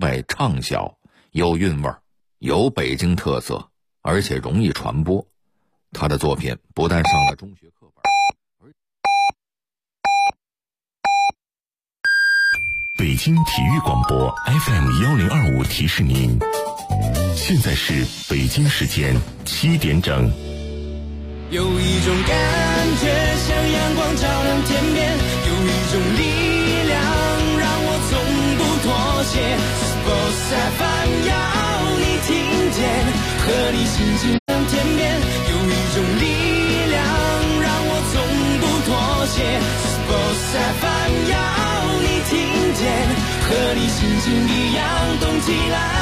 白畅销，有韵味，有北京特色，而且容易传播。他的作品不但上了中学课本， 北京体育广播 FM1025提示您，现在是北京时间7点整。 有一种感觉像阳光照亮天边，有一种力量让我从不妥协。Sports FM 要你听见，和你心情上天边，有一种力量让我从不妥协。Sports FM 要你听见，和你心情一样动起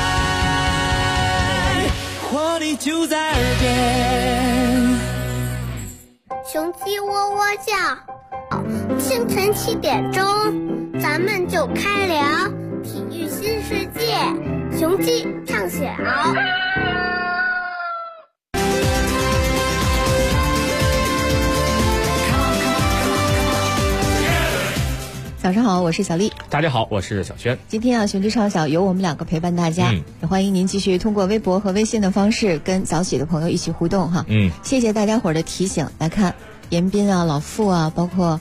来，活力就在耳边。 雄鸡喔喔叫，清晨7点钟，咱们就开聊体育新世界，雄鸡唱小。 早上好，我是小丽。 大家好，我是小轩。 今天雄鸡唱小由我们2个陪伴大家，也欢迎您继续通过微博和微信的方式跟早起的朋友一起互动哈。谢谢大家伙的提醒。来看严斌啊、老傅啊，包括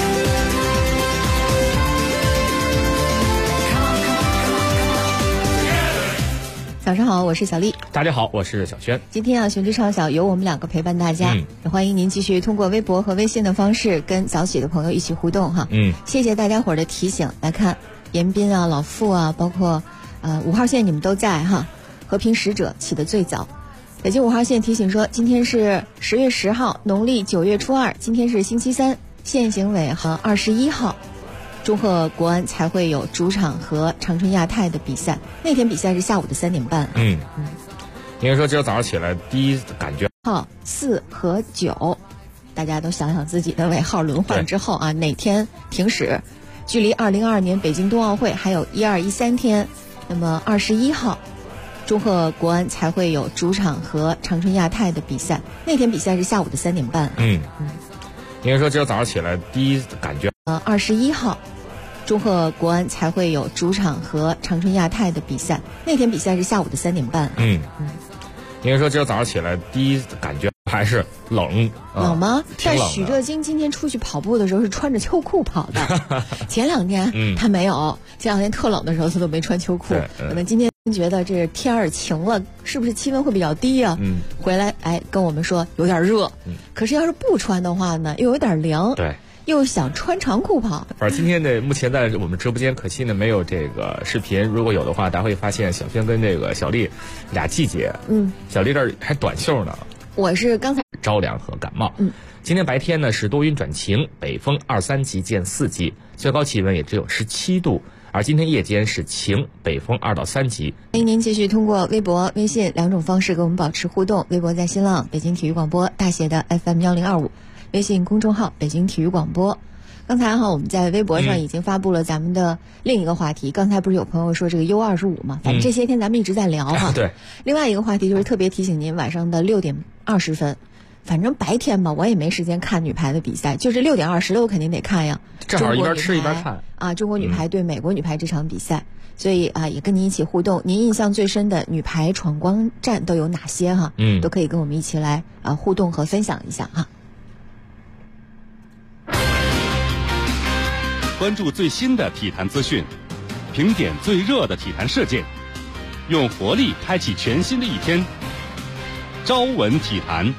早上好，我是小丽。 大家好，我是小轩。 今天雄鸡唱小由我们2个陪伴大家，也欢迎您继续通过微博和微信的方式跟早起的朋友一起互动哈。谢谢大家伙的提醒。来看严斌啊、老傅啊，包括5号线你们都在哈。和平使者起得最早。北京5号线提醒说，今天是10月10号，农历9月初2，今天是星期三，县警委和21号。祝贺国安才会有主场和长春亚泰的比赛，那天比赛是下午的3点半。 应该说今儿早上起来第一感觉号4和9，大家都想想自己的尾号轮换之后啊，哪天停驶？距离2022年北京冬奥会还有12、13天。那么21号，祝贺国安才会有主场和长春亚泰的比赛，那天比赛是下午的3点半。 应该说今儿早上起来第一感觉 21号。祝贺国安才会有主场和长春亚泰的比赛，那天比赛是下午的3点半。 应该说今儿早上起来第一感觉还是冷。 冷吗？但许热热金今天出去跑步的时候是穿着秋裤跑的，前2天他没有，前2天特冷的时候他都没穿秋裤。可能今天觉得这天儿晴了，是不是气温会比较低啊？回来跟我们说有点热，可是要是不穿的话呢，又有点凉。 对。 又想穿长裤跑。 而今天的目前在我们直播间，可惜呢没有这个视频。如果有的话，大家会发现小轩跟这个小丽俩季节。小丽这儿还短袖呢。 我是刚才着凉和感冒。今天白天呢是多云转晴，北风2、3级见4级，最高气温也只有17度。而今天夜间是晴，北风2到3级。 欢迎您继续通过微博、微信2种方式跟我们保持互动。微博在新浪北京体育广播大写的 FM1025。微信公众号北京体育广播。刚才我们在微博上已经发布了咱们的另一个话题。刚才不是有朋友说这个 U25 吗？反正这些天咱们一直在聊哈。 对。 另外一个话题就是特别提醒您，晚上的6点20分，反正白天吧，我也没时间看女排的比赛，就是6点20了，我肯定得看呀。 正好一边吃一边看啊！中国女排对美国女排这场比赛，所以也跟您一起互动。您印象最深的女排闯关战都有哪些哈？都可以跟我们一起来互动和分享一下哈。 关注最新的体坛资讯，评点最热的体坛事件，用活力开启全新的一天。朝闻体坛。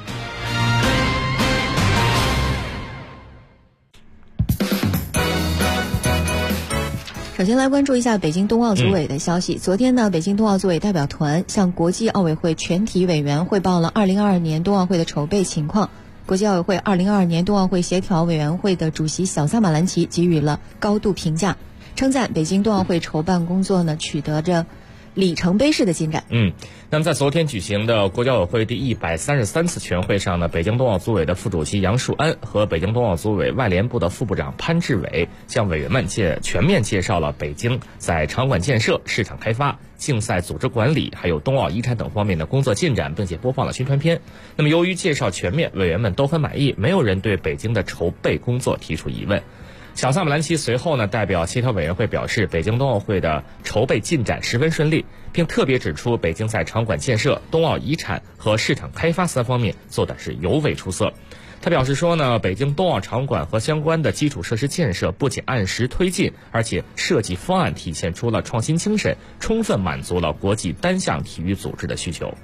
首先来关注一下北京冬奥组委的消息。昨天呢，北京冬奥组委代表团向国际奥委会全体委员汇报了2022年冬奥会的筹备情况。国际奥委会2022年冬奥会协调委员会的主席小萨马兰奇给予了高度评价，称赞北京冬奥会筹办工作呢取得着里程碑式的进展。 那么在昨天举行的国际奥委会第133次全会上呢，北京冬奥组委的副主席杨树安和北京冬奥组委外联部的副部长潘志伟向委员们全面介绍了北京在场馆建设、市场开发、竞赛组织管理还有冬奥遗产等方面的工作进展，并且播放了宣传片。那么由于介绍全面，委员们都很满意，没有人对北京的筹备工作提出疑问。 小萨姆兰奇随后呢，代表协调委员会表示，北京冬奥会的筹备进展十分顺利，并特别指出，北京在场馆建设、冬奥遗产和市场开发3方面做的是尤为出色。他表示说呢，北京冬奥场馆和相关的基础设施建设不仅按时推进，而且设计方案体现出了创新精神，充分满足了国际单项体育组织的需求。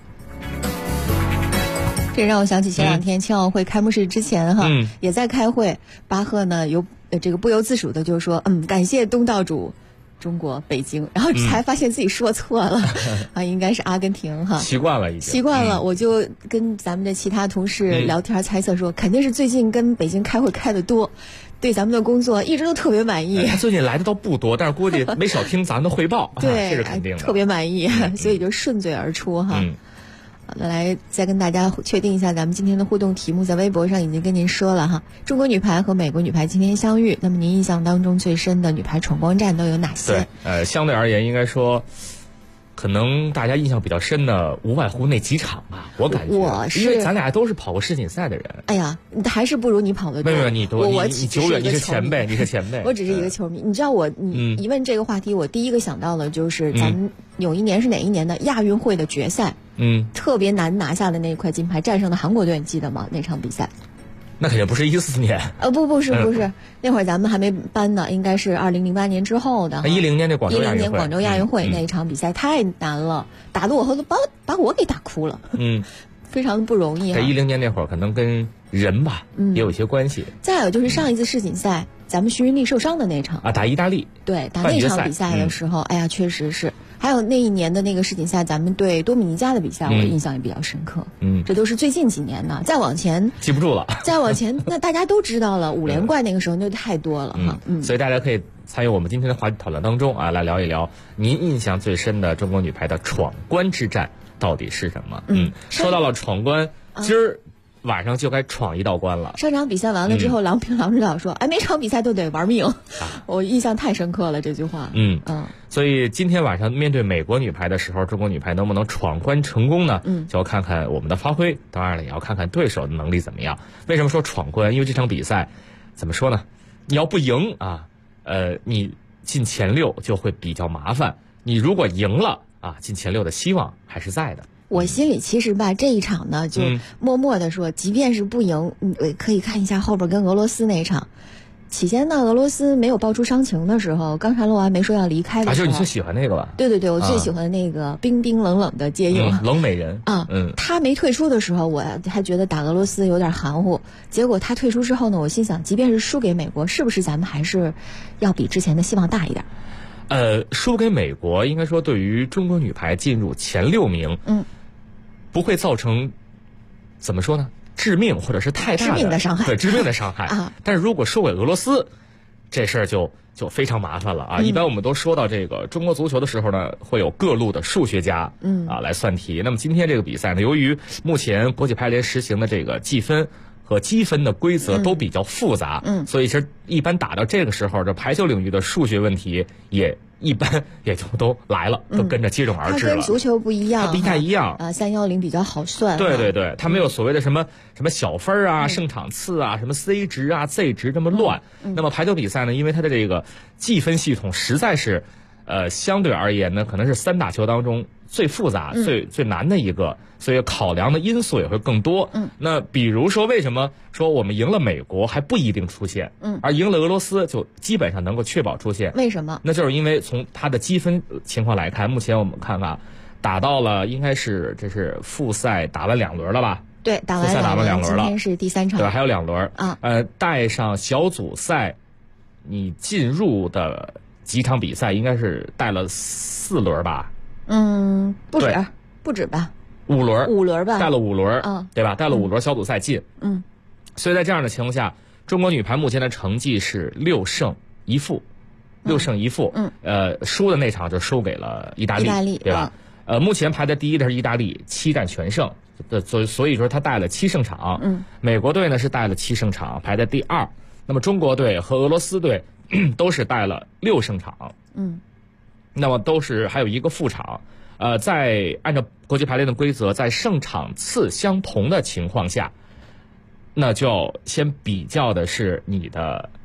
这让我想起前2天青奥会开幕式之前也在开会，巴赫呢这个不由自主的就说感谢东道主中国北京，然后才发现自己说错了应该是阿根廷习惯了已经习惯了。我就跟咱们的其他同事聊天猜测说，肯定是最近跟北京开会开得多，对咱们的工作一直都特别满意。 他最近来的倒不多，但是估计没少听咱们的汇报对， 这是肯定的， 特别满意所以就顺嘴而出来再跟大家确定一下咱们今天的互动题目，在微博上已经跟您说了中国女排和美国女排今天相遇，那么您印象当中最深的女排闯关战都有哪些？ 对，相对而言应该说可能大家印象比较深的无外乎那几场吧，我感觉因为咱俩都是跑过世锦赛的人。 哎呀，还是不如你跑得多。 没有你多， 我你久远，你是前辈，你是前辈。 我只是一个球迷。你知道你一问这个话题，我第一个想到的就是咱们有一年是哪一年的亚运会的决赛，特别难拿下的那块金牌，战胜的韩国队，你记得吗？那场比赛。 那肯定不是14年。 不是，那会儿咱们还没颁呢，应该是2008年之后的。 10年那广州亚运会。10 年广州亚运会那一场比赛太难了，打得我都把我给打哭了。非常不容易。 在10年那会儿，可能跟人吧也有一些关系。 再有就是上一次世锦赛，咱们徐云丽受伤的那场打意大利。 对，打那场比赛的时候，哎呀，确实是。还有那一年的那个世锦赛，咱们对多米尼加的比赛，我印象也比较深刻。这都是最近几年的，再往前记不住了。 再往前，那大家都知道了，5连冠那个时候那就太多了所以大家可以参与我们今天的话题讨论当中来聊一聊您印象最深的中国女排的闯关之战到底是什么？说到了闯关，今儿晚上就该闯一道关了。 上场比赛完了之后，郎平指导说：“每场比赛都得玩命。”我印象太深刻了这句话。 所以今天晚上面对美国女排的时候，中国女排能不能闯关成功呢？就要看看我们的发挥，当然了，也要看看对手的能力怎么样。为什么说闯关？因为这场比赛怎么说呢？你要不赢你进前6就会比较麻烦。你如果赢了进前6的希望还是在的。 我心里其实吧，这一场呢，就默默的说，即便是不赢，可以看一下后边跟俄罗斯那一场。起先呢，俄罗斯没有爆出伤情的时候，冈察洛娃没说要离开的时候， 就是你最喜欢那个吧？ 对，我最喜欢那个冰冰冷冷的接应， 冷美人他没退出的时候，我还觉得打俄罗斯有点含糊。结果他退出之后呢，我心想，即便是输给美国，是不是咱们还是要比之前的希望大一点？ 输给美国，应该说对于中国女排进入前6名，不会造成怎么说呢？致命或者是太大的致命的伤害， 对，致命的伤害但是如果输给俄罗斯，这事儿就非常麻烦了一般我们都说到这个中国足球的时候呢，会有各路的数学家来算题。那么今天这个比赛呢，由于目前国际排联实行的这个计分和积分的规则都比较复杂，所以其实一般打到这个时候，这排球领域的数学问题也一般也就都来了，都跟着接踵而至了。 它跟足球不一样， 它不太一样 310比较好算。 对，它没有所谓的什么小分胜场次什么 C 值Z 值这么乱。那么排球比赛呢，因为它的这个计分系统实在是相对而言呢，可能是3大球当中最复杂、最难的一个，所以考量的因素也会更多。那比如说，为什么说我们赢了美国还不一定出现，而赢了俄罗斯就基本上能够确保出现？ 为什么？ 那就是因为从它的积分情况来看，目前我们看看，打到了应该是这是复赛打完2轮了吧？ 对， 复赛打完2轮了， 今天是第3场， 对，还有2轮带上小组赛，你进入的几场比赛应该是带了4轮吧？ 不止吧 ？5轮吧？ 带了5轮，对吧？带了5轮小组赛进。所以在这样的情况下，中国女排目前的成绩是6胜1负，6胜1负。输的那场就输给了意大利，对吧？目前排在第1的是意大利，7战全胜，所以说他带了7胜场。美国队呢是带了7胜场，排在第2。那么中国队和俄罗斯队都是带了6胜场。那么都是还有一个负场。在按照国际排联的规则，在胜场次相同的情况下，那就要先比较的是你的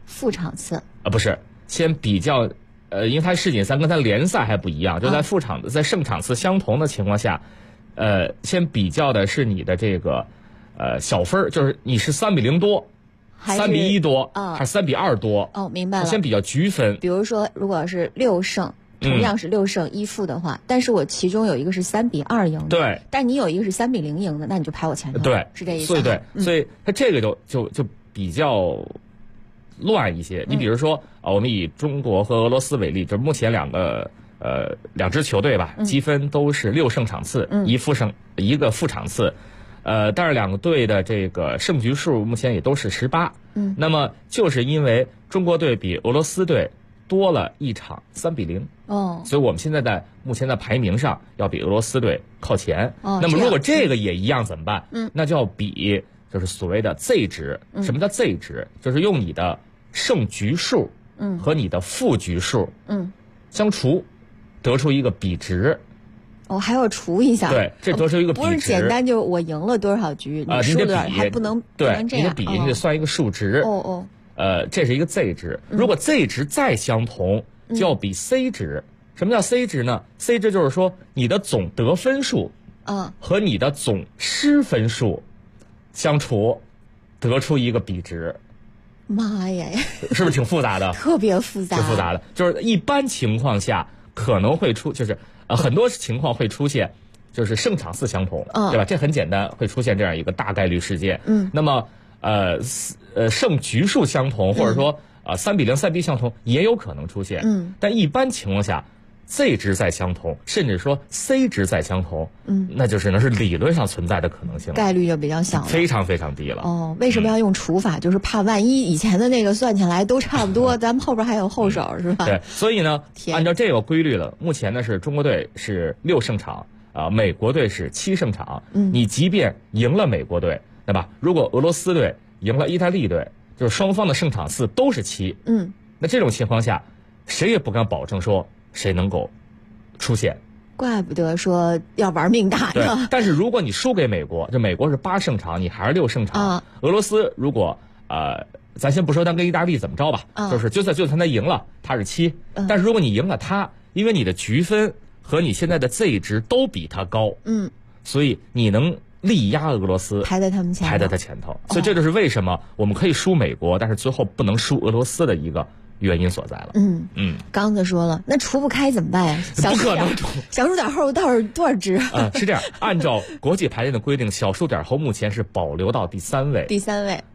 副场次不是，先比较因为它世锦赛跟它联赛还不一样，就在在胜场次相同的情况下，先比较的是你的这个小分，就是你是3-0多，3-1多，还是3-2多？ 哦，明白了。 先比较局分。 比如说，如果是6胜，同样是6胜1负的话，但是我其中有一个是3-2赢的， 对， 但你有一个是3-0赢的，那你就排我前头， 对， 是这意思。 所以它这个就比较乱一些。你比如说我们以中国和俄罗斯为例，就是目前两支球队吧，积分都是6胜场次，一个负场次。但是两个队的这个胜局数目前也都是18。那么就是因为中国队比俄罗斯队多了一场3-0，所以我们现在目前的排名上要比俄罗斯队靠前。那么如果这个也一样怎么办？那就要比就是所谓的 Z 值。什么叫 Z 值？就是用你的胜局数和你的负局数相除，得出一个比值。 还要除一下。 对，这得出一个比值， 不是简单就我赢了多少局，你输了还不能这样。 你得比，你得算一个数值。这是一个 Z 值。如果 Z 值再相同，就要比 C 值。什么叫 C 值呢？ C 值就是说你的总得分数和你的总失分数相除，得出一个比值。 妈呀， 是不是挺复杂的？ 特别复杂， 挺复杂的。就是一般情况下可能会就是很多情况会出现，就是胜场次相同，对吧？这很简单，会出现这样一个大概率事件。那么胜局数相同，或者说3-0、3-1相同，也有可能出现。但一般情况下 Z 值再相同，甚至说 C 值再相同，那就只能是理论上存在的可能性了， 概率就比较小了， 非常非常低了。 为什么要用除法？就是怕万一以前的那个算起来都差不多，咱们后边还有后手，是吧？ 对，所以呢，按照这个规律了，目前呢是中国队是6胜场，美国队是7胜场。你即便赢了美国队，对吧？如果俄罗斯队赢了意大利队，就是双方的胜场次都是7。那这种情况下，谁也不敢保证说谁能够出现。 怪不得说要玩命打呢。 对，但是如果你输给美国，这美国是8胜场，你还是6胜场。俄罗斯如果咱先不说他跟意大利怎么着吧，就是就算他赢了，他是7。但是如果你赢了他，因为你的局分和你现在的 Z 值都比他高，所以你能力压俄罗斯， 排在他前头。所以这就是为什么我们可以输美国，但是最后不能输俄罗斯的一个原因所在了。 刚子说了，那除不开怎么办呀？ 不可能除， 小数点后到底多少值？ 是这样，按照国际排列的规定，小数点后目前是保留到第3位。 第3位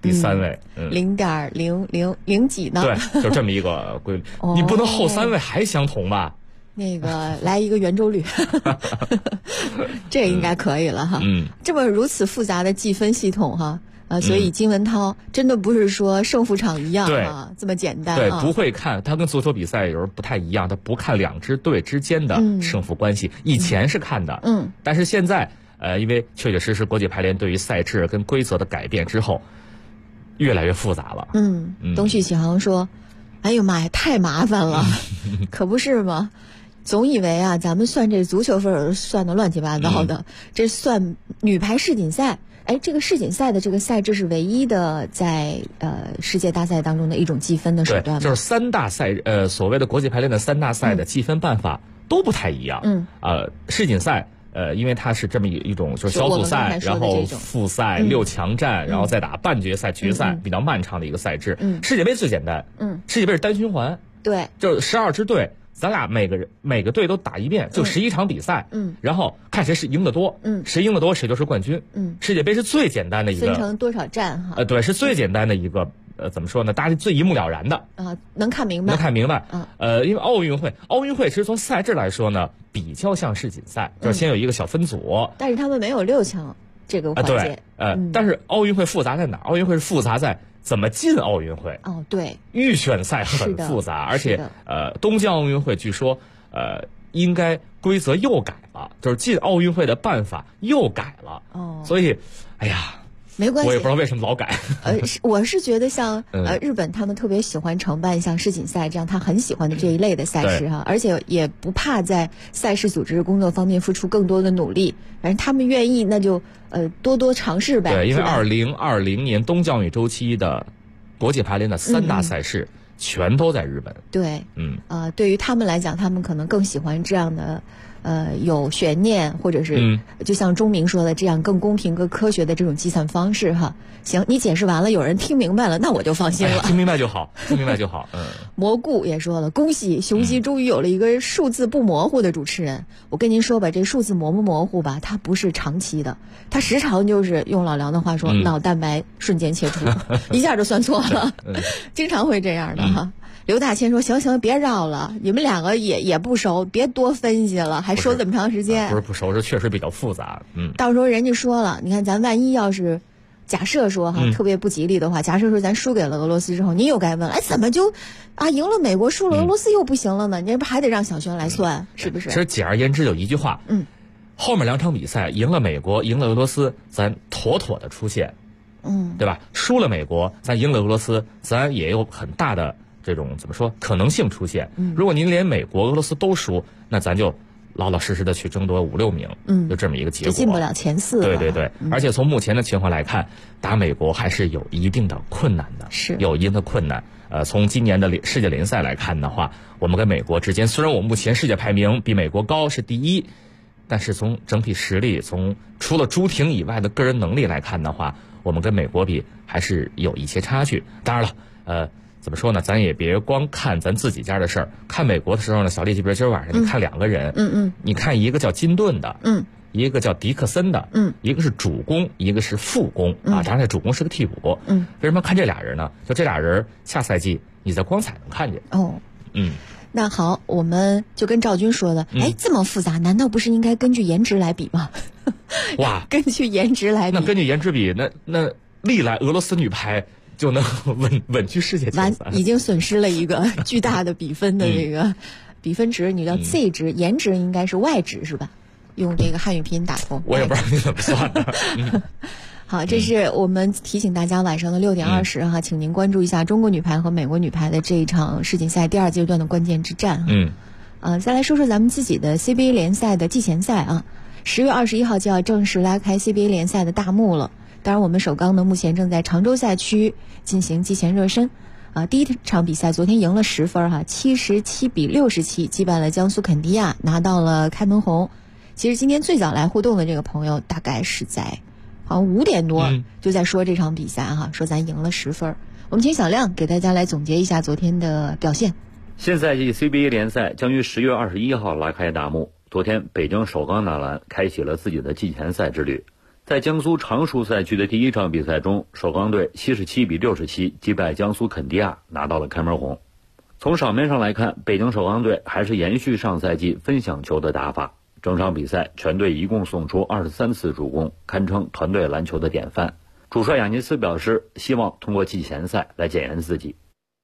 ，0.00几呢？ 对，就这么一个规律。你不能后3位还相同吧？ 那个来一个圆周率，这应该可以了哈。这么如此复杂的计分系统哈。所以金文涛真的不是说胜负场一样这么简单。 对，不会看，他跟足球比赛有时候不太一样，他不看两支队之间的胜负关系。以前是看的，但是现在因为确确实实国际排联对于赛制跟规则的改变之后，越来越复杂了。 东旭启航说：“哎呦妈呀，太麻烦了，可不是吗？总以为咱们算这足球分算的乱七八糟的，这算女排世锦赛。”这个世锦赛的这个赛制是唯一的在世界大赛当中的一种计分的手段吗？ 对，就是3大赛所谓的国际排联的3大赛的计分办法都不太一样。世锦赛因为它是这么一种就是小组赛，然后复赛、6强战，然后再打半决赛、决赛，比较漫长的一个赛制。世界杯最简单，世界杯是单循环， 对， 就是12支队。咱俩每个队都打一遍，就11场比赛，然后看谁是赢得多，谁赢得多谁就是冠军。世界杯是最简单的一个， 分成多少站哈？ 对，是最简单的一个，怎么说呢？大家最一目了然的能看明白。 因为奥运会其实从赛制来说呢，比较像世锦赛，就是先有一个小分组， 但是他们没有6强这个环节。 但是奥运会复杂在哪？奥运会是复杂在怎么进奥运会？ 对， 预选赛很复杂，而且东京奥运会据说应该规则又改了，就是进奥运会的办法又改了。所以，哎呀， 没关系， 我也不知道为什么老改。 我是觉得像日本他们特别喜欢承办像世锦赛这样他很喜欢的这一类的赛事而且也不怕在赛事组织工作方面付出更多的努力，反正他们愿意那就多多尝试呗。 对，因为2020年东京奥运周期的国际排联的3大赛事全都在日本。 对，对于他们来讲，他们可能更喜欢这样的有悬念，或者是就像钟明说的这样更公平、更科学的这种计算方式哈。行，你解释完了，有人听明白了，那我就放心了。 听明白就好，听明白就好。 蘑菇也说了，恭喜雄鸡终于有了一个数字不模糊的主持人。我跟您说吧，这数字模不模糊吧，它不是长期的，它时常就是用老梁的话说，脑蛋白瞬间切除，一下就算错了，经常会这样的哈。刘大千说：“行，别绕了，你们2个也不熟，别多分析了，还说这么长时间。 不是不熟，是确实比较复杂。 到时候人家说了，你看咱万一要是假设说哈特别不吉利的话，假设说咱输给了俄罗斯之后，你又该问了，怎么就赢了美国，输了俄罗斯又不行了呢？你这不还得让小轩来算，是不是？ 其实简而言之有一句话，后面2场比赛赢了美国，赢了俄罗斯，咱妥妥的出线，对吧？输了美国，咱赢了俄罗斯，咱也有很大的这种怎么说可能性出现。如果您连美国、俄罗斯都输，那咱就老老实实的去争夺5、6名，就这么一个结果， 就进不了前4。 对，而且从目前的情况来看，打美国还是有一定的困难的，有一定的困难。从今年的世界联赛来看的话，我们跟美国之间，虽然我目前世界排名比美国高是第1，但是从整体实力，从除了朱婷以外的个人能力来看的话，我们跟美国比还是有一些差距。当然了，怎么说呢？咱也别光看咱自己家的事儿。看美国的时候呢，小丽，比如今儿晚上你看2个人，你看一个叫金顿的，一个叫迪克森的，一个是主攻，一个是副攻当然这主攻是个替补。为什么看这俩人呢？就这俩人下赛季你在光彩能看见。 那好，我们就跟赵军说的，这么复杂，难道不是应该根据颜值来比吗？ 哇， 根据颜值来比， 那根据颜值比，那历来俄罗斯女排就能稳居世界前3， 已经损失了一个巨大的比分的这个比分值，你叫 Z 值，颜值应该是 Y 值是吧？用这个汉语拼音打通， 我也不知道你怎么算的。 好，这是我们提醒大家晚上的6点20哈，请您关注一下中国女排和美国女排的这一场世锦赛第2阶段的关键之战。再来说说咱们自己的 CBA 联赛的季前赛啊，10月21号就要正式拉开 CBA 联赛的大幕了。当然，我们首钢呢目前正在常州赛区进行季前热身。第一场比赛昨天赢了10分哈，77比67击败了江苏肯迪亚，拿到了开门红。其实今天最早来互动的这个朋友，大概是在好像5点多就在说这场比赛哈，说咱赢了10分。我们请小亮给大家来总结一下昨天的表现。 现赛季 CBA 联赛将于10月21号拉开大幕。昨天，北京首钢男篮开启了自己的季前赛之旅。在江苏常熟赛区的第1场比赛中，首钢队77比67击败江苏肯迪亚，拿到了开门红。从场面上来看，北京首钢队还是延续上赛季分享球的打法。整场比赛，全队一共送出23次助攻，堪称团队篮球的典范。主帅亚尼斯表示，希望通过季前赛来检验自己。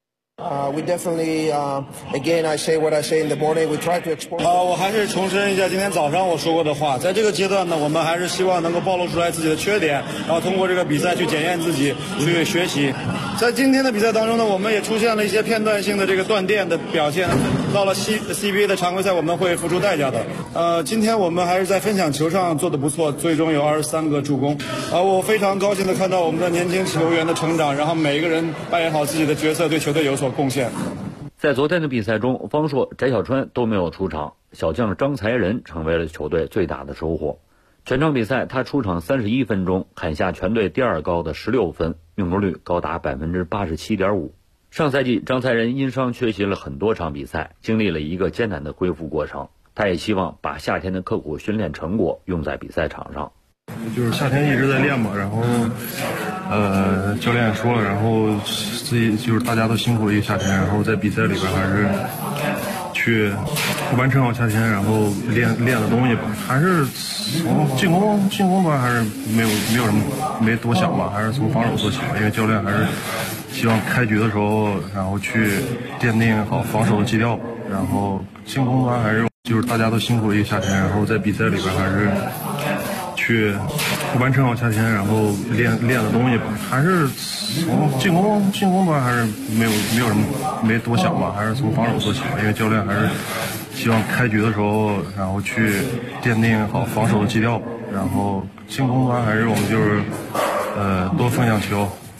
We definitely, again, I say what I say in the morning. We try to explore. 我还是重申一下今天早上我说过的话，在这个阶段呢，我们还是希望能够暴露出来自己的缺点，然后通过这个比赛去检验自己，去学习。在今天的比赛当中呢，我们也出现了一些片段性的这个断电的表现，到了 CBA 的常规赛我们会付出代价的。今天我们还是在分享球上做得不错，最终有23个助攻。我非常高兴的看到我们的年轻球员的成长，然后每一个人扮演好自己的角色，对球队有所贡献。 在昨天的比赛中，方硕、翟小川都没有出场，小将张才仁成为了球队最大的收获。全场比赛他出场31分钟，砍下全队第2高的16分，命中率高达 87.5%。上赛季张才仁因伤缺席了很多场比赛，经历了一个艰难的恢复过程。他也希望把夏天的刻苦训练成果用在比赛场上。 就是夏天一直在练嘛，然后教练也说了，然后自己就是大家都辛苦了一个夏天，然后在比赛里边还是去完成好夏天，然后练的东西吧，还是从进攻端还是没有什么没多想吧，还是从防守做起吧，因为教练还是希望开局的时候，然后去奠定好防守的基调，然后进攻端还是就是大家都辛苦了一个夏天，然后在比赛里边还是去完成好夏天，然后练的东西吧，还是从进攻端还是没有什么没多想吧，还是从防守做起吧，因为教练还是希望开局的时候，然后去奠定好防守的基调，然后进攻端还是我们就是多分享球，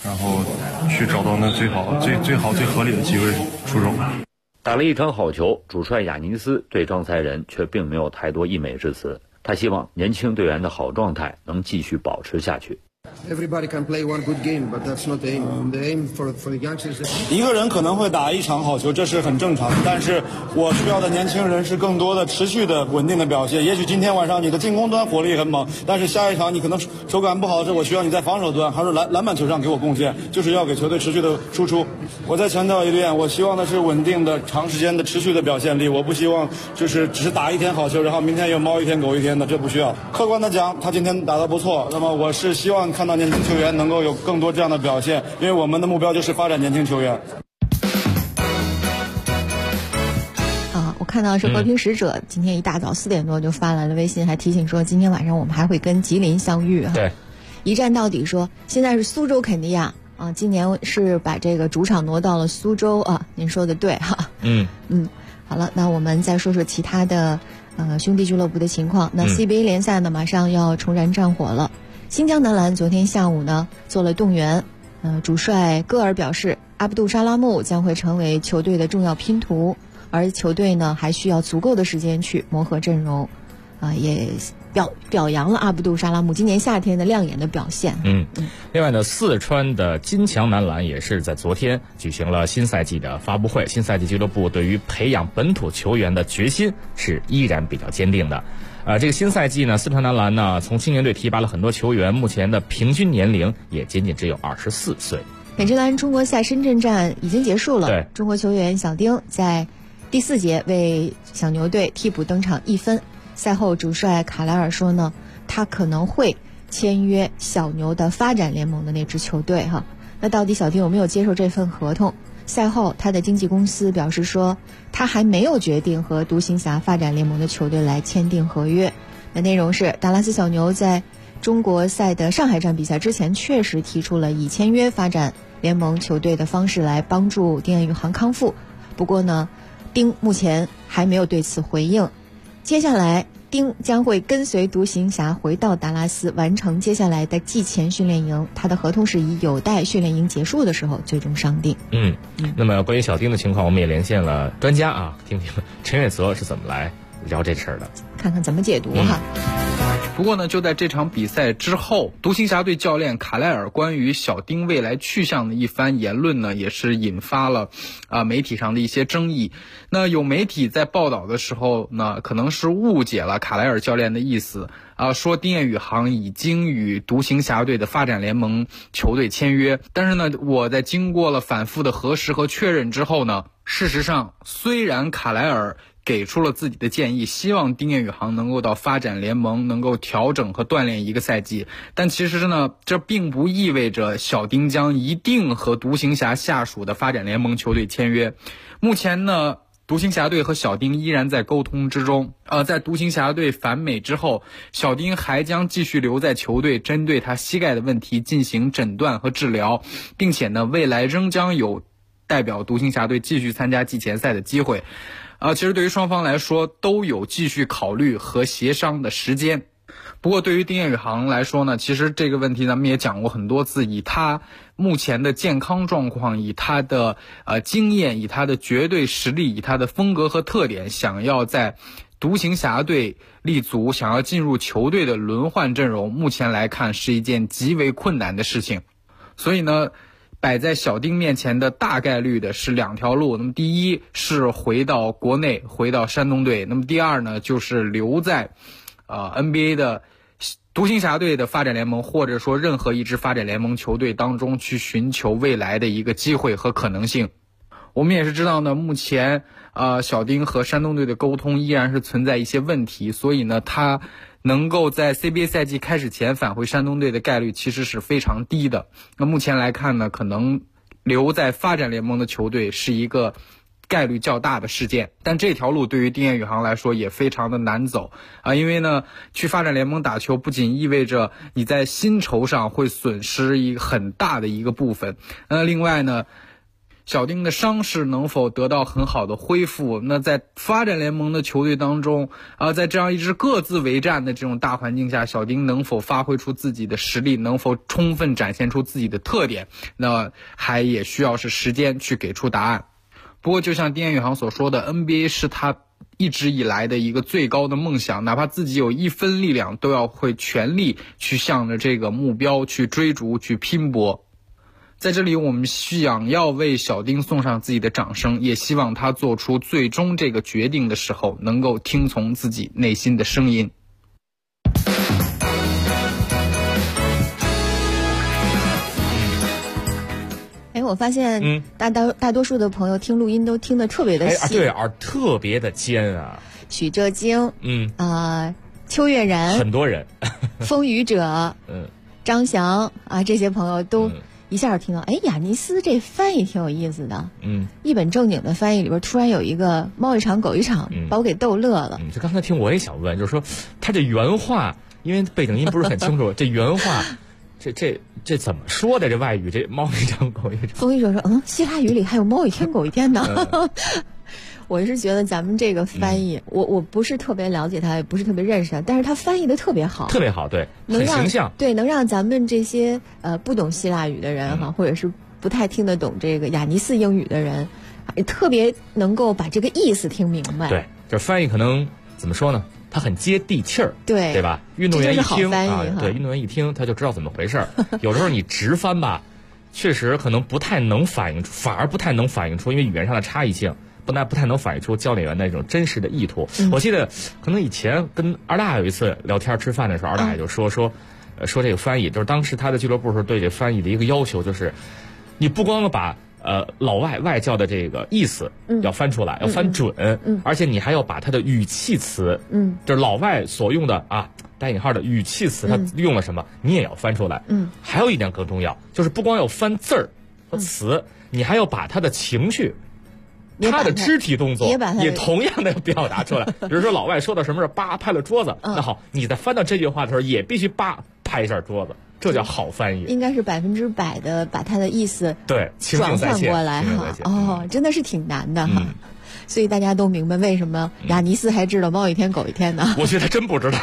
然后去找到那最合理的机会出手。 打了一场好球，主帅亚尼斯对张才仁却并没有太多溢美之词。他希望年轻队员的好状态能继续保持下去。 Everybody can play one good game, but that's not the aim. The aim for the youngsters. 一个人可能会打一场好球，这是很正常的。但是我需要的年轻人是更多的持续的稳定的表现。也许今天晚上你的进攻端火力很猛，但是下一场你可能手感不好，这我需要你在防守端还是篮板球上给我贡献，就是要给球队持续的输出。我再强调一点，我希望的是稳定的、长时间的、持续的表现力。我不希望就是只是打一天好球，然后明天又猫一天狗一天的，这不需要。客观的讲，他今天打得不错，那么我是希望看到年轻球员能够有更多这样的表现，因为我们的目标就是发展年轻球员。 我看到是和平使者今天一大早4点多就发来了微信，还提醒说今天晚上我们还会跟吉林相遇对， 一战到底。说现在是苏州肯尼亚啊，今年是把这个主场挪到了苏州啊，您说的对哈。好了，那我们再说说其他的兄弟俱乐部的情况。那 CBA 联赛呢马上要重燃战火了。新疆男篮昨天下午呢做了动员，主帅戈尔表示阿卜杜沙拉木将会成为球队的重要拼图，而球队呢还需要足够的时间去磨合阵容，也表扬了阿卜杜沙拉木今年夏天的亮眼的表现。 另外呢，四川的金强男篮也是在昨天举行了新赛季的发布会。新赛季俱乐部对于培养本土球员的决心是依然比较坚定的。这个新赛季呢，四川男篮呢从青年队提拔了很多球员，目前的平均年龄也仅仅只有24岁。 美职篮中国赛深圳站已经结束了， 对， 中国球员小丁在第4节为小牛队替补登场1分。赛后主帅卡莱尔说呢，他可能会签约小牛的发展联盟的那支球队哈。那到底小丁有没有接受这份合同？赛后他的经纪公司表示说，他还没有决定和独行侠发展联盟的球队来签订合约。那内容是达拉斯小牛在中国赛的上海站比赛之前确实提出了以签约发展联盟球队的方式来帮助丁彦雨航康复，不过呢丁目前还没有对此回应。接下来丁将会跟随独行侠回到达拉斯完成接下来的季前训练营，他的合同是以有待训练营结束的时候最终商定。 那么关于小丁的情况，我们也连线了专家啊，听听陈远泽是怎么来聊这事儿的， 看看怎么解读哈。 不过呢，就在这场比赛之后，独行侠队教练卡莱尔关于小丁未来去向的一番言论呢，也是引发了媒体上的一些争议。那有媒体在报道的时候呢，可能是误解了卡莱尔教练的意思说丁彦雨航已经与独行侠队的发展联盟球队签约。但是呢，我在经过了反复的核实和确认之后呢，事实上虽然卡莱尔给出了自己的建议，希望丁彦雨航能够到发展联盟能够调整和锻炼1个赛季，但其实呢，这并不意味着小丁将一定和独行侠下属的发展联盟球队签约。目前呢，独行侠队和小丁依然在沟通之中。在独行侠队返美之后，小丁还将继续留在球队，针对他膝盖的问题进行诊断和治疗，并且呢，未来仍将有代表独行侠队继续参加季前赛的机会。其实对于双方来说都有继续考虑和协商的时间。不过对于丁彦雨航来说呢，其实这个问题咱们也讲过很多次，以他目前的健康状况，以他的经验，以他的绝对实力，以他的风格和特点，想要在独行侠队立足，想要进入球队的轮换阵容，目前来看是一件极为困难的事情。所以呢，摆在小丁面前的大概率的是2条路。那么第一是回到国内，回到山东队。那么第二呢，就是留在NBA 的独行侠队的发展联盟，或者说任何一支发展联盟球队当中去寻求未来的一个机会和可能性。我们也是知道呢，目前小丁和山东队的沟通依然是存在一些问题，所以呢，他能够在 CBA 赛季开始前返回山东队的概率其实是非常低的。那目前来看呢，可能留在发展联盟的球队是一个概率较大的事件，但这条路对于丁彦雨航来说也非常的难走因为呢，去发展联盟打球不仅意味着你在薪酬上会损失一个很大的一个部分，另外呢， 小丁的伤势能否得到很好的恢复？那在发展联盟的球队当中在这样一支各自为战的这种大环境下，小丁能否发挥出自己的实力，能否充分展现出自己的特点，那还也需要是时间去给出答案。不过就像丁彦雨航所说的， NBA 是他一直以来的一个最高的梦想，哪怕自己有一分力量，都要会全力去向着这个目标去追逐去拼搏。在这里我们想要为小丁送上自己的掌声，也希望他做出最终这个决定的时候能够听从自己内心的声音。 我发现大多数的朋友听录音都听得特别的细， 对，耳特别的尖啊。 许哲京，邱月然， 很多人， 风雨者，张翔啊，这些朋友都一下听到，雅尼斯这翻译挺有意思的，一本正经的翻译里边突然有一个猫一场狗一场，把我给逗乐了。 就刚才听我也想问，就是说他这原话，因为背景音不是很清楚，这原话。这怎么说的？这外语，这猫一场狗一场。 风雨者说，希腊语里还有猫一天狗一天呢。我是觉得咱们这个翻译，我不是特别了解他，也不是特别认识他，但是他翻译的特别好， 特别好，对，很形象， 对，能让咱们这些不懂希腊语的人哈，或者是不太听得懂这个雅尼斯英语的人，特别能够把这个意思听明白。 对，这翻译可能怎么说呢？他很接地气儿，对吧？运动员一听对，运动员一听他就知道怎么回事儿。有时候你直翻吧，确实可能不太能反映出，反而不太能反映出，因为语言上的差异性，不太能反映出教练员的那种真实的意图。我记得可能以前跟二大有一次聊天吃饭的时候，二大也就说这个翻译，就是当时他的俱乐部是对这翻译的一个要求，就是你不光把老外教的这个意思要翻出来，要翻准，而且你还要把他的语气词，就是老外所用的带引号的语气词，他用了什么，你也要翻出来。还有一点更重要，就是不光要翻字儿和词，你还要把他的情绪、他的肢体动作也同样的表达出来。比如说老外说到什么时候叭拍了桌子，那好，你在翻到这句话的时候也必须叭拍一下桌子。这叫好翻译， 应该是100%的把它的意思转换过来哈。真的是挺难的哈。所以大家都明白为什么雅尼斯还知道猫一天狗一天呢？ 我觉得他真不知道。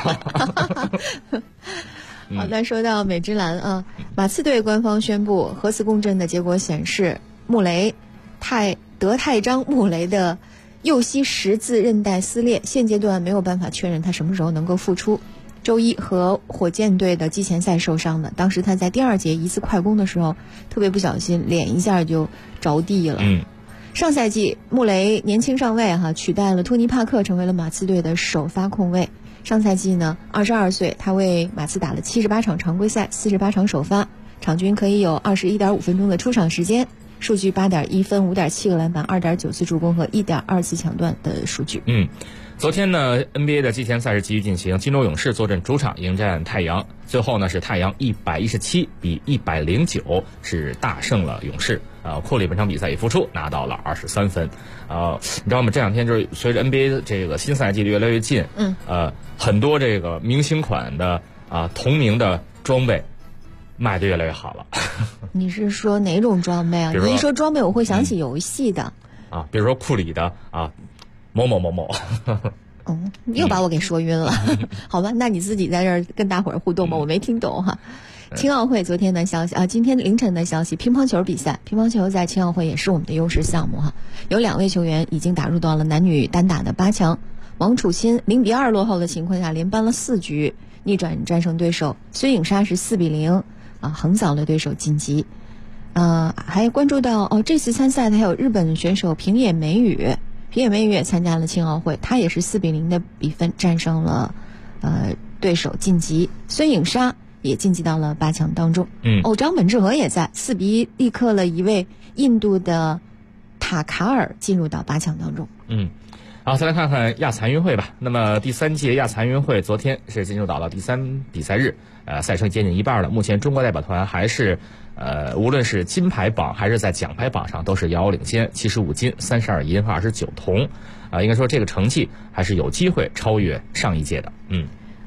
好，那说到美职篮马刺队官方宣布核磁共振的结果显示，德泰章穆雷的右膝十字韧带撕裂，现阶段没有办法确认他什么时候能够复出。周一和火箭队的季前赛受伤的，当时他在第2节一次快攻的时候，特别不小心脸一下就着地了。上赛季穆雷年轻上位取代了托尼帕克，成为了马刺队的首发控卫。上赛季呢，22岁，他为马刺打了78场常规赛，48场首发，场均可以有21.5分钟的出场时间，数据8.1分、5.7个篮板、2.9次助攻和1.2次抢断的数据。 昨天呢 NBA 的季前赛事继续进行，金州勇士坐镇主场迎战太阳，最后呢是太阳117比109是大胜了勇士。库里本场比赛也复出，拿到了23分。你知道吗？这两天就是随着 NBA 这个新赛季越来越近，很多这个明星款的同名的装备卖得越来越好了。 你是说哪种装备啊？你一说装备，我会想起游戏的比如说库里的某某某某。 又把我给说晕了。好吧，那你自己在这儿跟大伙儿互动吧，我没听懂哈。青奥会昨天的消息今天凌晨的消息，乒乓球比赛，乒乓球在青奥会也是我们的优势项目哈。有2位球员已经打入到了男女单打的8强。王楚钦0比2落后的情况下，连扳了4局，逆转战胜对手。孙颖莎是4比0横扫了对手晋级。还关注到这次参赛的还有日本选手平野美宇。平野美宇也参加了青奥会，他也是4比0的比分战胜了对手晋级。孙颖莎也晋级到了8强当中。张本智和也在4比1力克了一位印度的塔卡尔，进入到8强当中。 好，再来看看亚残运会吧。那么第3届亚残运会昨天是进入到了第3比赛日，赛程接近一半了。目前中国代表团还是无论是金牌榜还是在奖牌榜上都是遥遥领先，75金、32银和29铜。应该说这个成绩还是有机会超越上一届的。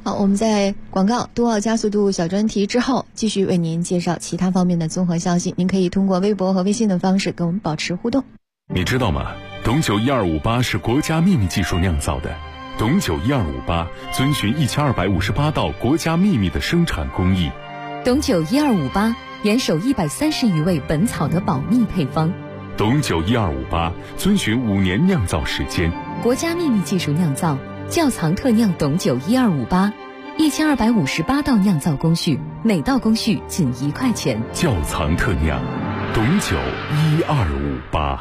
好，我们在广告冬奥加速度小专题之后，继续为您介绍其他方面的综合消息。您可以通过微博和微信的方式跟我们保持互动。 你知道吗？董酒1258是国家秘密技术酿造的。董酒1258遵循1258道国家秘密的生产工艺。 董酒1258严守130余味本草的保密配方。 董酒1258遵循5年酿造时间， 国家秘密技术酿造，窖藏特酿董酒1258，1258道酿造工序，每道工序仅1块钱。 窖藏特酿，董酒1258。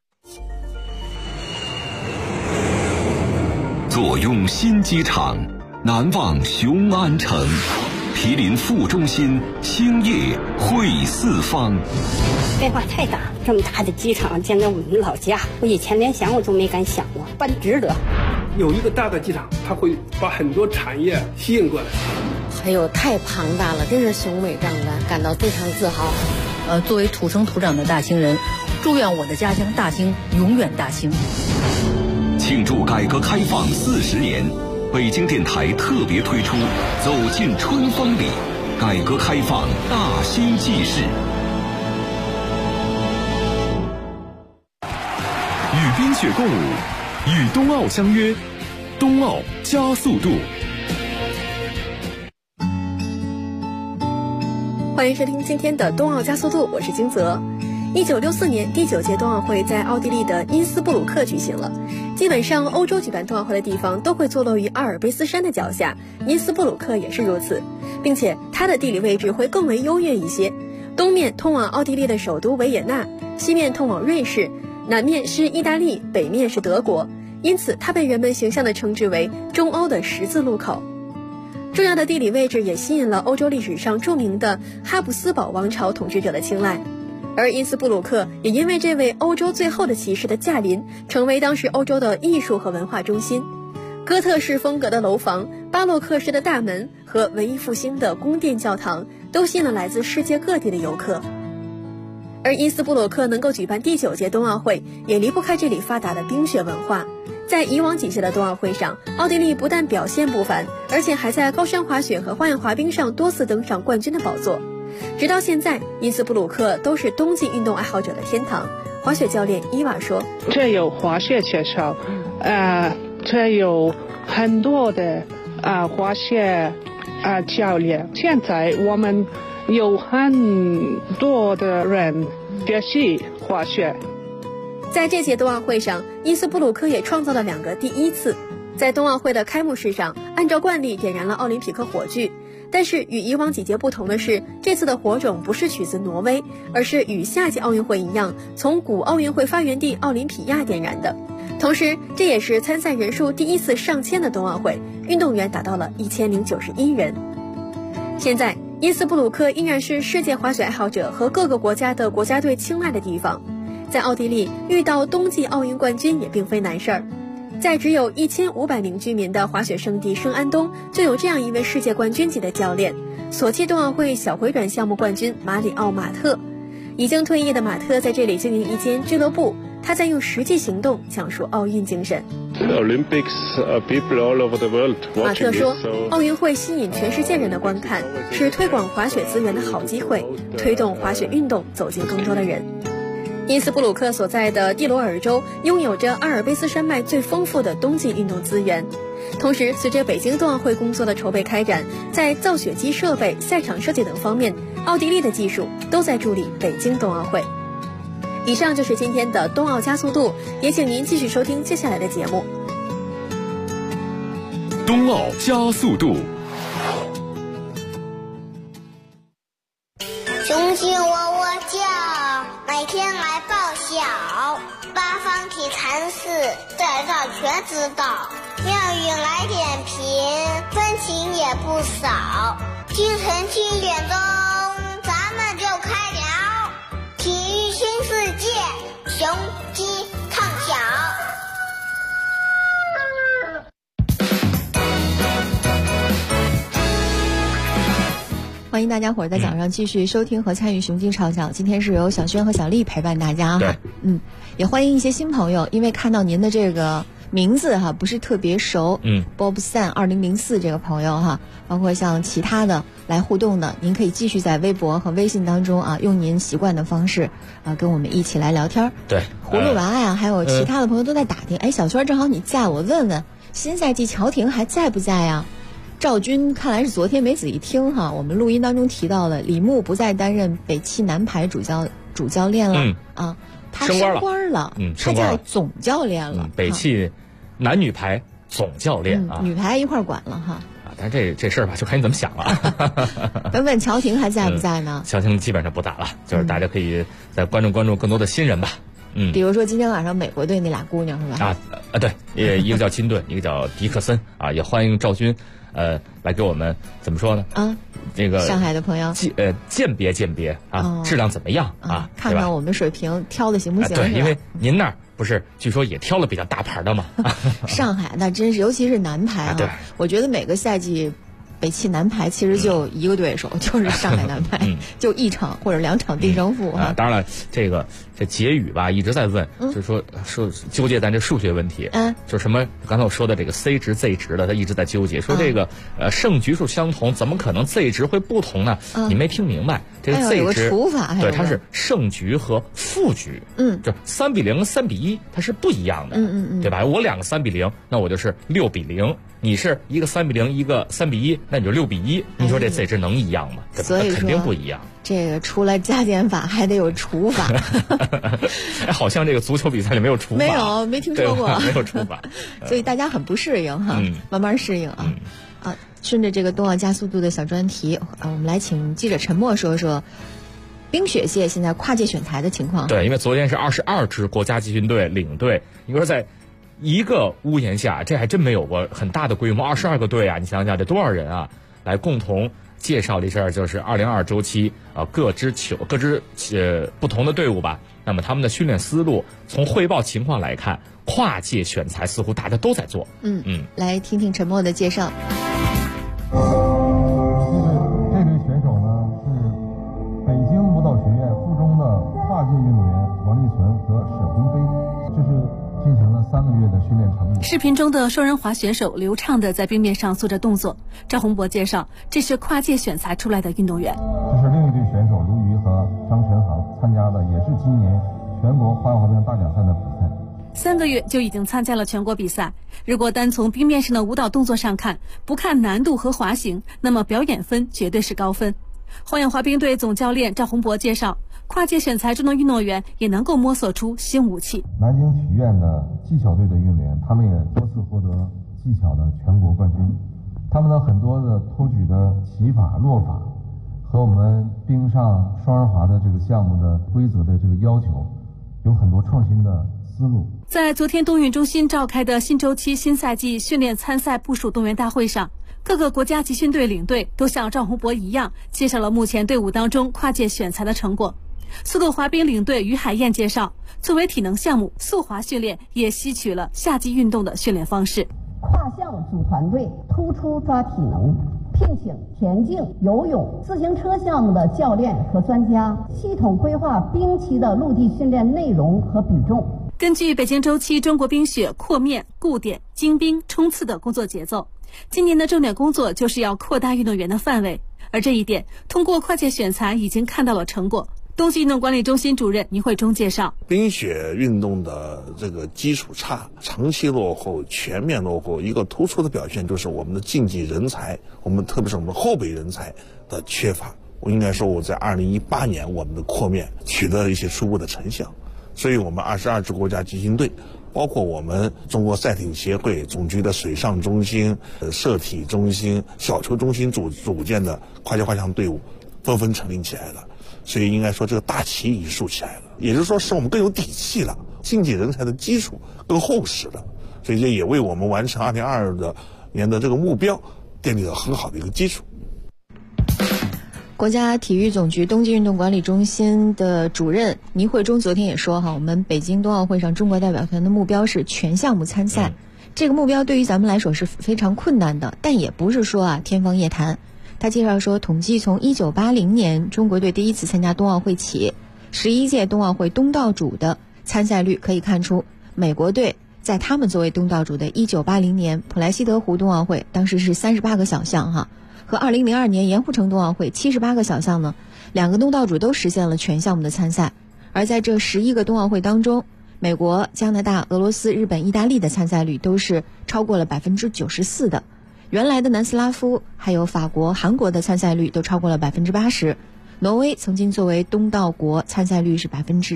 坐拥新机场，难忘雄安城。毗邻副中心，兴业汇四方。 变化太大，这么大的机场建在我们老家，我以前连想我都没敢想过，办值得。 有一个大的机场，它会把很多产业吸引过来。 还有太庞大了，真是雄伟壮观，感到非常自豪。 作为土生土长的大兴人，祝愿我的家乡大兴永远大兴。 庆祝改革开放40年，北京电台特别推出《走进春风里》，改革开放大兴纪事。 与冰雪共舞，与冬奥相约，冬奥加速度。 欢迎收听今天的冬奥加速度，我是金泽。1964年第9届冬奥会在奥地利的因斯布鲁克举行了。基本上欧洲举办冬奥会的地方都会坐落于阿尔卑斯山的脚下，因斯布鲁克也是如此，并且它的地理位置会更为优越一些。东面通往奥地利的首都维也纳，西面通往瑞士，南面是意大利，北面是德国，因此它被人们形象地称之为中欧的十字路口。重要的地理位置也吸引了欧洲历史上著名的哈布斯堡王朝统治者的青睐，而因斯布鲁克也因为这位欧洲最后的骑士的驾临，成为当时欧洲的艺术和文化中心。哥特式风格的楼房、巴洛克式的大门和文艺复兴的宫殿教堂都吸引了来自世界各地的游客。而因斯布鲁克能够举办第9届冬奥会，也离不开这里发达的冰雪文化。在以往几届的冬奥会上，奥地利不但表现不凡，而且还在高山滑雪和花样滑冰上多次登上冠军的宝座。直到现在，因斯布鲁克都是冬季运动爱好者的天堂。滑雪教练伊娃说：“ 这有滑雪学校，这有很多的滑雪教练。现在我们有很多的人学习滑雪。” 在这届冬奥会上，因斯布鲁克也创造了2个第一次。在冬奥会的开幕式上，按照惯例点燃了奥林匹克火炬。但是与以往几届不同的是，这次的火种不是取自挪威，而是与下届奥运会一样，从古奥运会发源地奥林匹亚点燃的。同时，这也是参赛人数第一次上千的冬奥会，运动员达到了1091人。现在，因斯布鲁克依然是世界滑雪爱好者和各个国家的国家队青睐的地方。在奥地利遇到冬季奥运冠军也并非难事儿。在只有1500名居民的滑雪圣地圣安东，就有这样一位世界冠军级的教练，索契冬奥会小回转项目冠军马里奥·马特。已经退役的马特在这里经营一间俱乐部，他在用实际行动讲述奥运精神。马特说，奥运会吸引全世界人的观看，是推广滑雪资源的好机会，推动滑雪运动走进更多的人。因斯布鲁克所在的蒂罗尔州拥有着阿尔卑斯山脉最丰富的冬季运动资源。同时，随着北京冬奥会工作的筹备开展，在造雪机设备、赛场设计等方面，奥地利的技术都在助力北京冬奥会。以上就是今天的冬奥加速度，也请您继续收听接下来的节目。 冬奥加速度。 雄鸡喔喔叫，每天来报晓。八方体禅寺，在这全知道。妙语来点评，分情也不少。清晨7点钟，咱们就开聊。体育新世界，雄鸡唱晓。 欢迎大家伙儿在早上继续收听和参与雄鸡唱晓。今天是由小轩和小丽陪伴大家哈。也欢迎一些新朋友，因为看到您的这个名字哈不是特别熟，Bob San 2004这个朋友哈，包括像其他的来互动的，您可以继续在微博和微信当中啊，用您习惯的方式啊，跟我们一起来聊天。 对， 葫芦娃呀，还有其他的朋友都在打听，哎，小轩正好你在，我问问新赛季乔婷还在不在呀？赵军看来是昨天没仔细听哈，我们录音当中提到了李牧不再担任北汽男排主教练了啊，他升官了，他叫总教练了， 北汽男女排总教练啊， 女排一块管了哈。 但这事儿吧，就看你怎么想了。 问问乔婷还在不在呢？ 乔婷基本上不打了，就是大家可以再关注更多的新人吧。 比如说今天晚上美国队那俩姑娘是吧？ 对，一个叫金顿，一个叫迪克森啊，也欢迎赵军，来给我们怎么说呢？这个上海的朋友鉴别啊，质量怎么样啊？ 看看我们水平挑的行不行？ 对，因为您那儿不是据说也挑了比较大牌的吗？ 上海那真是，尤其是男排啊， 对， 我觉得每个赛季北汽男排其实就一个对手，就是上海男排，就1场或者2场定胜负啊。 当然了，这结语吧一直在问，就是说纠结咱这数学问题，就是什么刚才我说的这个 C 值 Z 值的，他一直在纠结，说这个胜局数相同，怎么可能 Z 值会不同呢？你没听明白，这个 Z 值除法， 对，它是胜局和负局，就3比0、3比1，它是不一样的，对吧？我2个3比0，那我就是6比0。你是一个3比0，一个3比1，那你就6比1。你说这 Z 值能一样吗？ 所以肯定不一样。 这个除了加减法，还得有除法。 好像这个足球比赛里没有除法， 没听说过， 没有除法， 所以大家很不适应哈，慢慢适应啊。顺着这个冬奥加速度的小专题我们来请记者陈默说说冰雪界现在跨界选材的情况。 对，因为昨天是22支国家集训队领队，你说在一个屋檐下，这还真没有过很大的规模，22个队啊，你想想这多少人啊，来共同介绍了一下，就是2022周期各支不同的队伍吧。那么他们的训练思路，从汇报情况来看，跨界选材似乎大家都在做。 来听听陈默的介绍。 这位选手呢是北京舞蹈学院附中的跨界运动员王立存和沈鸿飞，这是进行了3个月的训练成果。 视频中的双人滑选手流畅地在冰面上做着动作。赵宏博介绍，这是跨界选材出来的运动员。 这是另一队选手卢瑜和张晨航参加的，也是今年全国花样滑冰大奖赛的比赛。 3个月就已经参加了全国比赛。如果单从冰面上的舞蹈动作上看，不看难度和滑行，那么表演分绝对是高分。花样滑冰队总教练赵宏博介绍，跨界选材中的运动员也能够摸索出新武器。 南京体育院的技巧队的运动员，他们也多次获得技巧的全国冠军。他们的很多的托举的起法、落法，和我们冰上双人滑的这个项目的规则的这个要求，有很多创新的思路。 在昨天冬运中心召开的新周期新赛季训练参赛部署动员大会上，各个国家集训队领队都像赵宏博一样，介绍了目前队伍当中跨界选材的成果。速度滑冰领队于海燕介绍，作为体能项目，速滑训练也吸取了夏季运动的训练方式。 跨项组团队突出抓体能，聘请田径、游泳、自行车项目的教练和专家，系统规划冰期的陆地训练内容和比重。 根据北京周期中国冰雪扩面、固点、精冰、冲刺的工作节奏，今年的重点工作就是要扩大运动员的范围，而这一点通过跨界选材已经看到了成果。冬季运动管理中心主任倪慧忠介绍， 冰雪运动的这个基础差，长期落后，全面落后，一个突出的表现就是我们的竞技人才，特别是我们的后备人才的缺乏。我应该说，我在2018年我们的扩面取得了一些初步的成效，所以我们22支国家集训队，包括我们中国赛艇协会总局的水上中心、射体中心、小球中心组建的跨界滑翔队伍纷纷成立起来了。所以应该说这个大旗已竖起来了，也就是说使我们更有底气了，竞技人才的基础更厚实了，所以这也为我们完成2022年的这个目标奠定了很好的一个基础。 国家体育总局冬季运动管理中心的主任倪慧忠昨天也说我们北京冬奥会上中国代表团的目标是全项目参赛，这个目标对于咱们来说是非常困难的，但也不是说天方夜谭。他介绍说，统计从1980年中国队第一次参加冬奥会起，11届冬奥会东道主的参赛率可以看出，美国队在他们作为东道主的1980年普莱西德湖冬奥会，当时是38个小项哈，和2002年盐湖城冬奥会78个小项呢，2个东道主都实现了全项目的参赛。而在这11个冬奥会当中，美国、加拿大、俄罗斯、日本、意大利的参赛率都是超过了94%的。原来的南斯拉夫还有法国、韩国的参赛率都超过了80%。挪威曾经作为东道国，参赛率是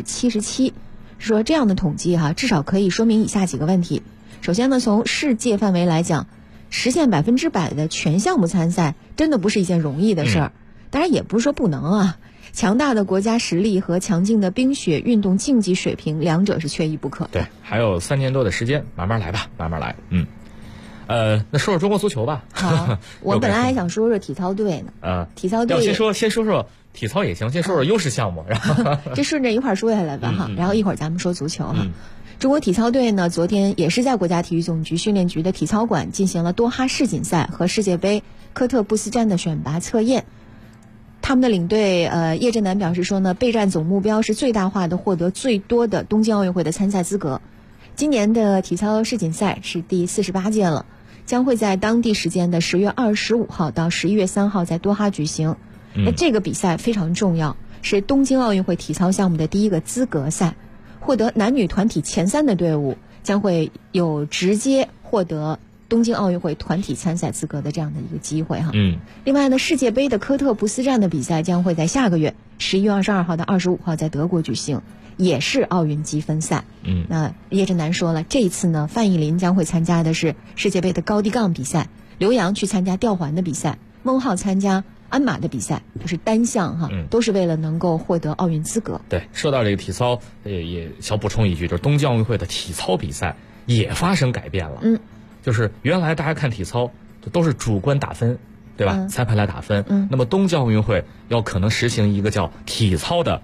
77%。说这样的统计至少可以说明以下几个问题。首先呢，从世界范围来讲，实现100%的全项目参赛真的不是一件容易的事儿。当然也不是说不能强大的国家实力和强劲的冰雪运动竞技水平，两者是缺一不可的。 对，还有3年多的时间，慢慢来吧，慢慢来。那说说中国足球吧。 好，我本来还想说说体操队呢。体操队要先说说体操也行，先说说优势项目，然后这顺着一块儿说下来吧然后一会儿咱们说足球中国体操队呢，昨天也是在国家体育总局训练局的体操馆进行了多哈世锦赛和世界杯科特布斯站的选拔测验。他们的领队叶振南表示说呢，备战总目标是最大化的获得最多的东京奥运会的参赛资格。今年的体操世锦赛是第48届了，将会在当地时间的10月25号到11月3号在多哈举行。那这个比赛非常重要，是东京奥运会体操项目的第一个资格赛，获得男女团体前3的队伍将会有直接获得东京奥运会团体参赛资格的这样的一个机会另外呢，世界杯的科特布斯站的比赛将会在下个月11月22号到25号在德国举行，也是奥运积分赛。那叶振南说了，这一次呢，范逸林将会参加的是世界杯的高低杠比赛，刘洋去参加吊环的比赛，孟浩参加鞍马的比赛，就是单项都是为了能够获得奥运资格。 对，说到这个体操，也小补充一句，就是东京奥运会的体操比赛也发生改变了。就是原来大家看体操都是主观打分，对吧？裁判来打分。那么东京奥运会要可能实行一个叫体操的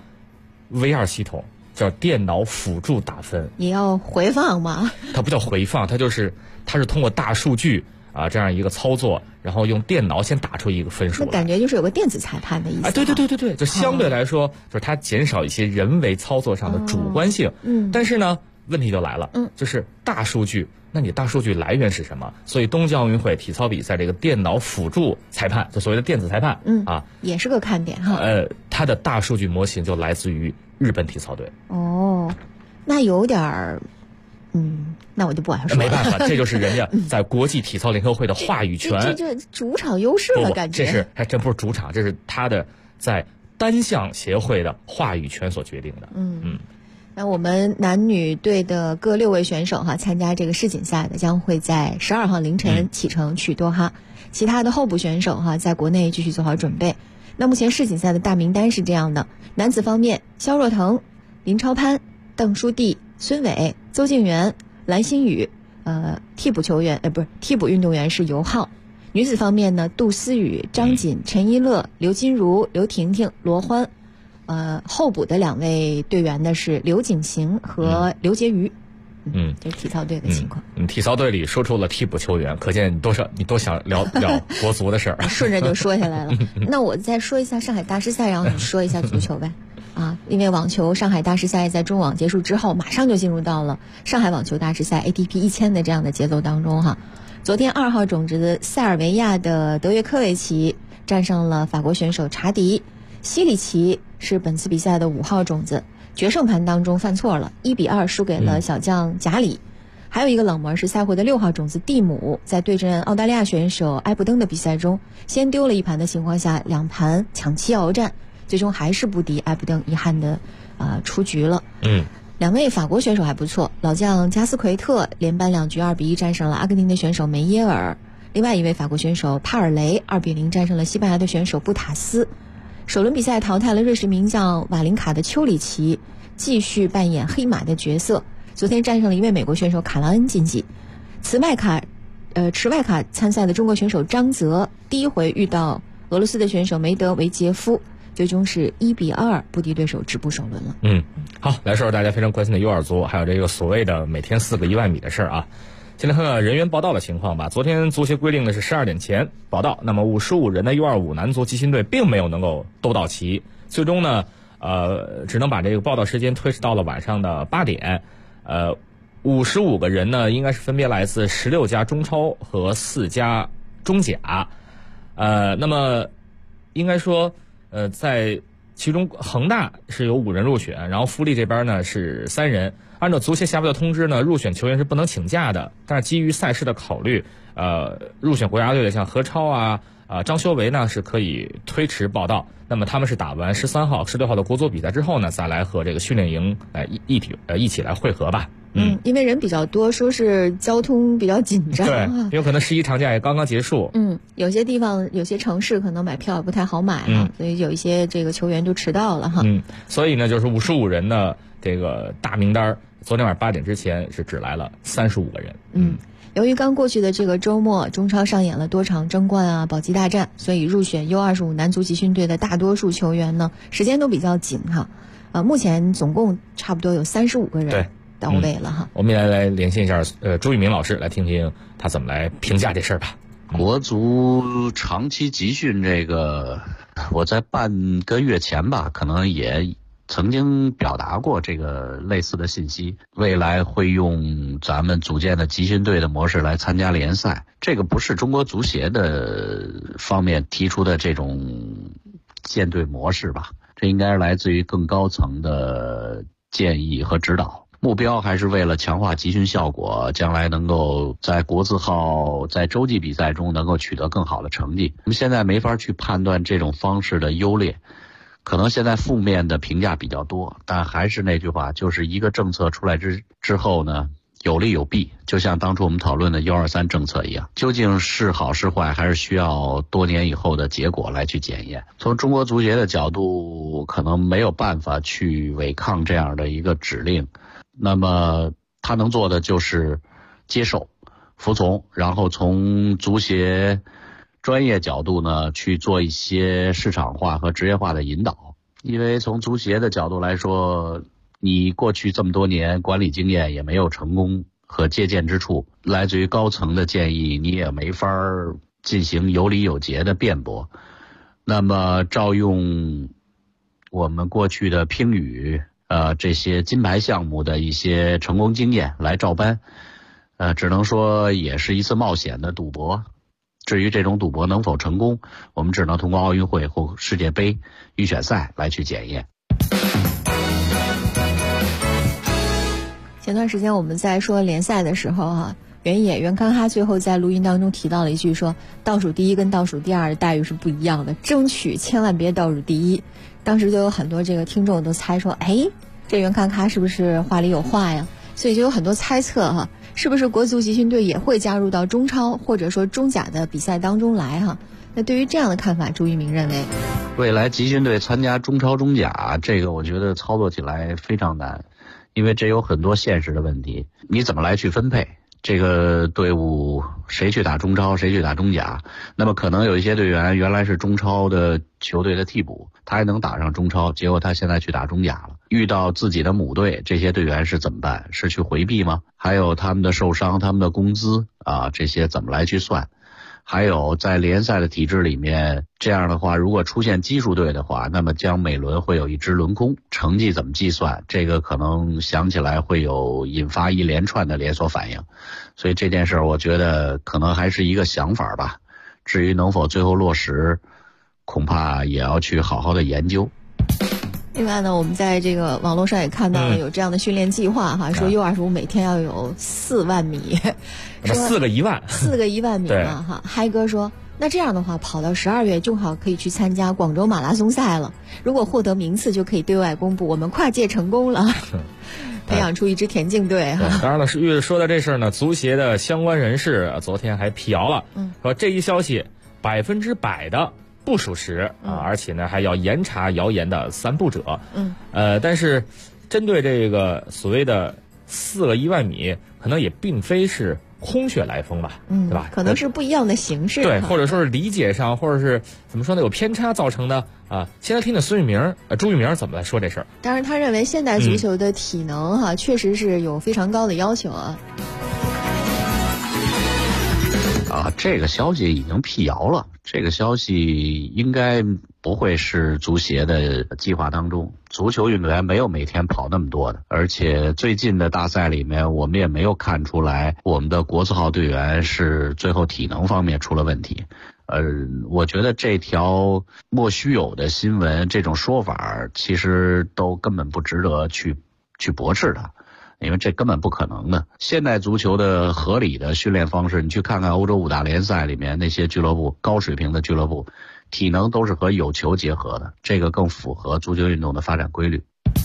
VR 系统，叫电脑辅助打分。 也要回放吗？ 它不叫回放，它是通过大数据这样一个操作，然后用电脑先打出一个分数来。 那感觉就是有个电子裁判的意思。 对，就相对来说，就是它减少一些人为操作上的主观性。但是呢，问题就来了，就是大数据。那你大数据来源是什么？所以东京奥运会体操比赛这个电脑辅助裁判，就所谓的电子裁判， 也是个看点它的大数据模型就来自于日本体操队。 那有点儿，那我就不往下说了。 没办法，这就是人家在国际体操联合会的话语权。 这主场优势了，感觉。 这是还真不是主场，这是他的在单项协会的话语权所决定的。 那我们男女队的各6位选手参加这个世锦赛的，将会在12号凌晨启程去多哈。其他的候补选手在国内继续做好准备。那目前世锦赛的大名单是这样的：男子方面，肖若腾、林超攀、邓书蒂、孙伟、邹敬园、蓝新宇，替补运动员是尤浩。女子方面呢，杜思雨、张锦、陈一乐、刘金如、刘婷婷、罗欢。候补的2位队员呢是刘景行和刘婕妤。这是体操队的情况。 体操队里说出了替补球员，可见你多想聊国足的事儿。 顺着就说下来了。那我再说一下上海大师赛，然后你说一下足球呗。因为网球上海大师赛在中网结束之后，马上就进入到了上海网球大师赛 ATP 1000的这样的节奏当中昨天2号种子的塞尔维亚的德约科维奇战胜了法国选手查迪。西里奇是本次比赛的5号种子，决胜盘当中犯错了，1-2输给了小将贾里。还有一个冷门是赛会的6号种子蒂姆，在对阵澳大利亚选手埃布登的比赛中，先丢了1盘的情况下，2盘抢七鏖战，最终还是不敌埃布登，遗憾的出局了。2位法国选手还不错，老将加斯奎特连扳2局2-1战胜了阿根廷的选手梅耶尔，另外一位法国选手帕尔雷2-0战胜了西班牙的选手布塔斯。首轮比赛淘汰了瑞士名将瓦林卡的丘里奇，继续扮演黑马的角色。昨天战胜了一位美国选手卡拉恩晋级。持外卡参赛的中国选手张泽，第一回遇到俄罗斯的选手梅德韦杰夫，最终是1-2不敌对手，止步首轮了。 好，来说说大家非常关心的U2足，还有这个所谓的每天4个10000米的事儿先来看看人员报到的情况吧。昨天足协规定的是12点前报到，那么55人的 U25 男足集训队并没有能够都到齐，最终呢只能把这个报到时间推迟到了晚上的8点。 55个人呢，应该是分别来自16家中超和4家中甲。那么应该说，在其中恒大是有5人入选，然后富力这边呢是3人。按照足协下发的通知呢，入选球员是不能请假的，但是基于赛事的考虑，入选国家队的像何超啊、张修为呢是可以推迟报到。那么他们是打完13号、16号的国足比赛之后呢，再来和这个训练营一起来汇合吧。 因为人比较多，说是交通比较紧张， 对，有可能11长假也刚刚结束。 有些地方、有些城市可能买票也不太好买所以有一些这个球员就迟到了哈。 所以呢，就是55人的这个大名单，昨天晚上8点之前是只来了35个人。 由于刚过去的这个周末，中超上演了多场争冠啊、保级大战，所以入选 U25 男足集训队的大多数球员呢，时间都比较紧哈。目前总共差不多有35个人到位了哈。 我们也来连线一下朱玉明老师，来听听他怎么来评价这事儿吧。 国足长期集训这个，我在半个月前吧，可能也曾经表达过这个类似的信息，未来会用咱们组建的集训队的模式来参加联赛。这个不是中国足协的方面提出的这种建队模式吧，这应该是来自于更高层的建议和指导。目标还是为了强化集训效果，将来能够在国字号在洲际比赛中能够取得更好的成绩。我们现在没法去判断这种方式的优劣，可能现在负面的评价比较多，但还是那句话，就是一个政策出来之后呢，有利有弊，就像当初我们讨论的123政策一样，究竟是好是坏，还是需要多年以后的结果来去检验。从中国足协的角度，可能没有办法去违抗这样的一个指令，那么他能做的就是接受、服从，然后从足协专业角度呢去做一些市场化和职业化的引导。因为从足协的角度来说，你过去这么多年管理经验也没有成功和借鉴之处，来自于高层的建议你也没法进行有理有节的辩驳。那么照用我们过去的乒羽这些金牌项目的一些成功经验来照搬，只能说也是一次冒险的赌博。至于这种赌博能否成功，我们只能通过奥运会或世界杯预选赛来去检验。 前段时间我们在说联赛的时候袁康哈最后在录音当中提到了一句，说倒数第一跟倒数第二的待遇是不一样的，争取千万别倒数第一。当时就有很多这个听众都猜说，这袁康哈是不是话里有话呀？所以就有很多猜测是不是国足集训队也会加入到中超或者说中甲的比赛当中来那对于这样的看法，朱一鸣认为， 未来集训队参加中超中甲，这个我觉得操作起来非常难，因为这有很多现实的问题，你怎么来去分配这个队伍，谁去打中超谁去打中甲。那么可能有一些队员原来是中超的球队的替补，他还能打上中超，结果他现在去打中甲了，遇到自己的母队，这些队员是怎么办？是去回避吗？还有他们的受伤，他们的工资这些怎么来去算？还有在联赛的体制里面，这样的话如果出现奇数队的话，那么将每轮会有一支轮空，成绩怎么计算，这个可能想起来会有引发一连串的连锁反应。所以这件事我觉得可能还是一个想法吧，至于能否最后落实，恐怕也要去好好的研究。 另外呢，我们在这个网络上也看到了有这样的训练计划说 U25 每天要有4万米， 说4个1万 ，4个1万米嘛嗨哥说，那这样的话跑到12月正好可以去参加广州马拉松赛了，如果获得名次就可以对外公布我们跨界成功了培养出一支田径队当然了，说到这事儿呢，足协的相关人士昨天还辟谣了，说这一消息100%的不属实而且呢还要严查谣言的3步者。但是针对这个所谓的4个1万米，可能也并非是空穴来风吧，对吧？ 可能是不一样的形式， 对，或者说是理解上，或者是怎么说呢，有偏差造成的现在听听朱玉鸣怎么来说这事儿。 当然，他认为现代足球的体能确实是有非常高的要求这个消息已经辟谣了，这个消息应该不会是足协的计划当中。足球运动员没有每天跑那么多的，而且最近的大赛里面，我们也没有看出来我们的国字号队员是最后体能方面出了问题。我觉得这条莫须有的新闻，这种说法其实都根本不值得去驳斥它。因为这根本不可能的。现代足球的合理的训练方式，你去看看欧洲5大联赛里面那些俱乐部，高水平的俱乐部，体能都是和有球结合的，这个更符合足球运动的发展规律。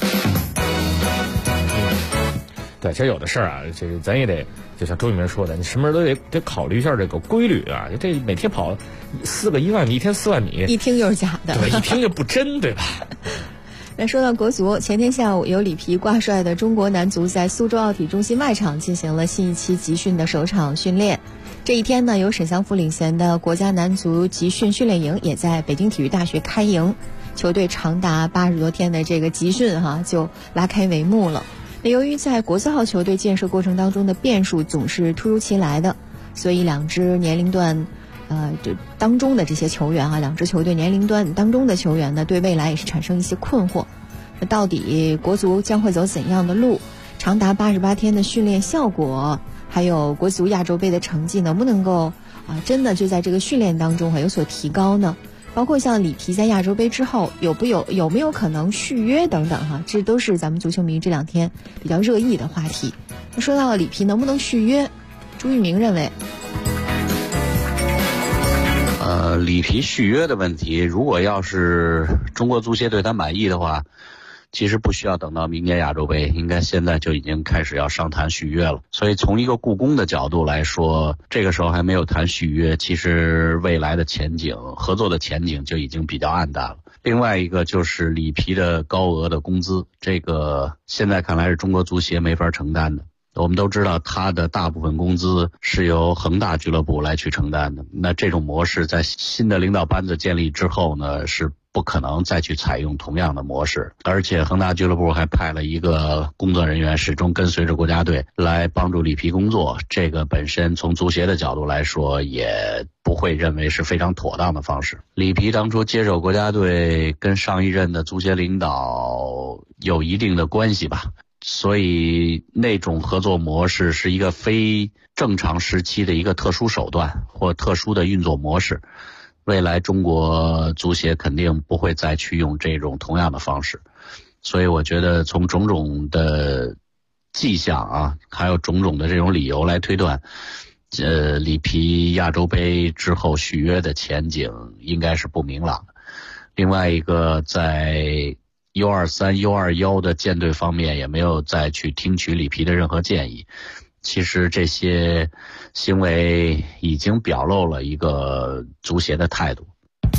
对，其实有的事儿啊，这个咱也得，就像周渝民说的，你什么都得考虑一下这个规律啊。这每天跑4个1万米，一天4万米， 一听就是假的， 对，一听就不真，对吧？ 那说到国足，前天下午由里皮挂帅的中国男足在苏州奥体中心外场进行了新一期集训的首场训练。这一天呢，由沈祥福领衔的国家男足集训训练营也在北京体育大学开营，球队长达80多天的这个集训就拉开帷幕了。那由于在国字号球队建设过程当中的变数总是突如其来的，所以两支年龄段当中的这些球员两支球队年龄段当中的球员呢，对未来也是产生一些困惑。那到底国足将会走怎样的路？长达88天的训练效果，还有国足亚洲杯的成绩能不能够真的就在这个训练当中有所提高呢？包括像里皮在亚洲杯之后有没有可能续约等等这都是咱们足球迷这2天比较热议的话题。那说到里皮能不能续约，朱玉明认为。 里皮续约的问题，如果要是中国足协对他满意的话，其实不需要等到明年亚洲杯，应该现在就已经开始要商谈续约了。所以从一个故宫的角度来说，这个时候还没有谈续约，其实未来的前景，合作的前景就已经比较暗淡了。另外一个就是里皮的高额的工资，这个现在看来是中国足协没法承担的。我们都知道他的大部分工资是由恒大俱乐部来去承担的，那这种模式在新的领导班子建立之后呢，是不可能再去采用同样的模式。而且恒大俱乐部还派了一个工作人员始终跟随着国家队来帮助里皮工作，这个本身从足协的角度来说也不会认为是非常妥当的方式。里皮当初接手国家队跟上一任的足协领导有一定的关系吧，所以那种合作模式是一个非正常时期的一个特殊手段或特殊的运作模式。未来中国足协肯定不会再去用这种同样的方式，所以我觉得从种种的迹象还有种种的这种理由来推断，里皮亚洲杯之后续约的前景应该是不明朗的。另外一个，在U23、U21的舰队方面也没有再去听取里皮的任何建议。其实这些行为已经表露了一个足协的态度。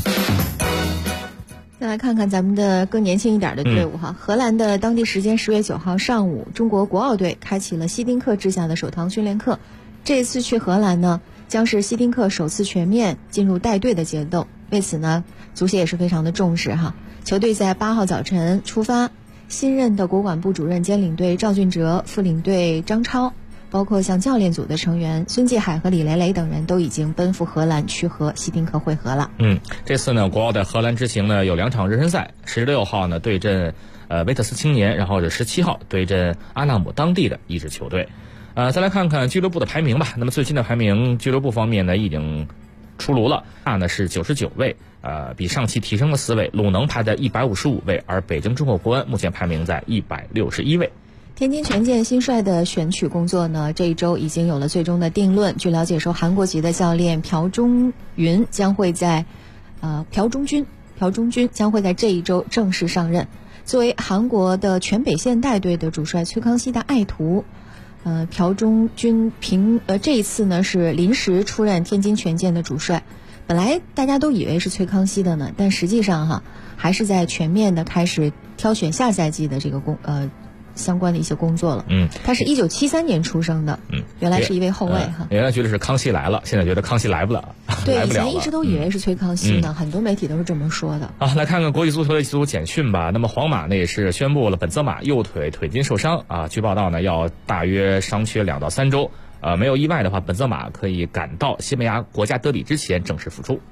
再来看看咱们的更年轻一点的队伍荷兰的当地时间10月9号上午，中国国奥队开启了希丁克治下的首堂训练课。这次去荷兰呢，将是希丁克首次全面进入带队的阶段。为此呢，足协也是非常的重视球队在8号早晨出发，新任的国管部主任兼领队赵俊哲、副领队张超，包括像教练组的成员孙继海和李雷雷等人都已经奔赴荷兰去和希丁克会合了。 这次呢，国奥在荷兰之行呢有2场热身赛，16号呢对阵维特斯青年，然后是17号对阵阿纳姆当地的一支球队。再来看看俱乐部的排名吧。那么最新的排名，俱乐部方面呢已经出炉了，呢是99位，比上期提升了4位。鲁能排在155位，而北京中国国安目前排名在161位。 天津权健新帅的选取工作呢，这一周已经有了最终的定论。据了解说，韩国籍的教练朴中军将会在这一周正式上任。作为韩国的全北线带队的主帅崔康熙的爱徒，朴中军这一次呢是临时出任天津权健的主帅。本来大家都以为是崔康熙的呢，但实际上还是在全面的开始挑选下赛季的这个相关的一些工作了。他是1973年出生的，原来是一位后卫原来觉得是康熙来了，现在觉得康熙来不了。 对，以前一直都以为是崔康熙呢，很多媒体都是这么说的。 来看看国际足球的一组简讯吧。那么皇马呢也是宣布了本泽马右腿筋受伤据报道呢要大约伤缺2到3周。没有意外的话，本泽马可以赶到西班牙国家德比之前正式复出。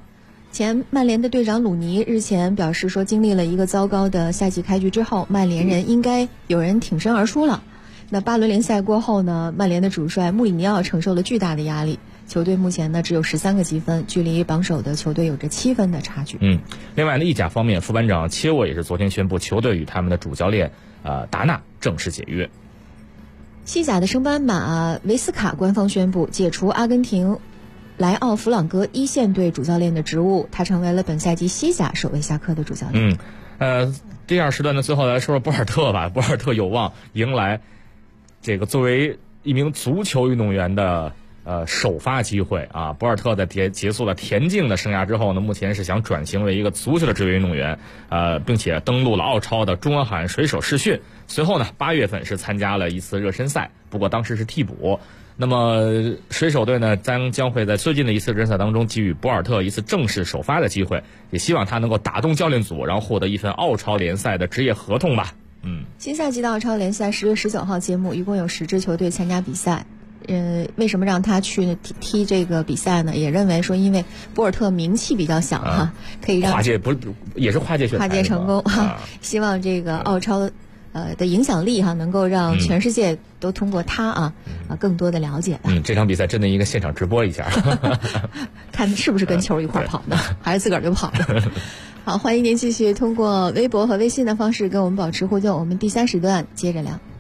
前曼联的队长鲁尼日前表示说，经历了一个糟糕的赛季开局之后，曼联人应该有人挺身而出了。那8轮联赛过后呢，曼联的主帅穆里尼奥承受了巨大的压力，球队目前呢只有13个积分，距离榜首的球队有着7分的差距。 另外呢，意甲方面，副班长切沃也是昨天宣布，球队与他们的主教练达纳正式解约。 西甲的升班马维斯卡官方宣布解除阿根廷莱奥弗朗哥一线队主教练的职务，他成为了本赛季西甲首位下课的主教练。 第二时段的最后来说说博尔特吧，博尔特有望迎来这个作为一名足球运动员的首发机会啊。博尔特在结束了田径的生涯之后呢，目前是想转型为一个足球的职业运动员，并且登陆了澳超的中阿海水手试训。随后呢，8月份是参加了一次热身赛，不过当时是替补。那么水手队呢将会在最近的一次热身赛当中给予博尔特一次正式首发的机会，也希望他能够打动教练组，然后获得一份澳超联赛的职业合同吧。 新赛季的澳超联赛10月19号揭幕，一共有10支球队参加比赛。为什么让他去踢这个比赛呢？也认为说，因为博尔特名气比较小哈，可以让跨界也是跨界成功希望这个澳超的影响力哈，能够让全世界都通过他更多的了解吧。 这场比赛真的应该现场直播一下， 看是不是跟球一块跑呢，还是自个儿就跑了。好，欢迎您继续通过微博和微信的方式跟我们保持互动，我们第3时段接着聊。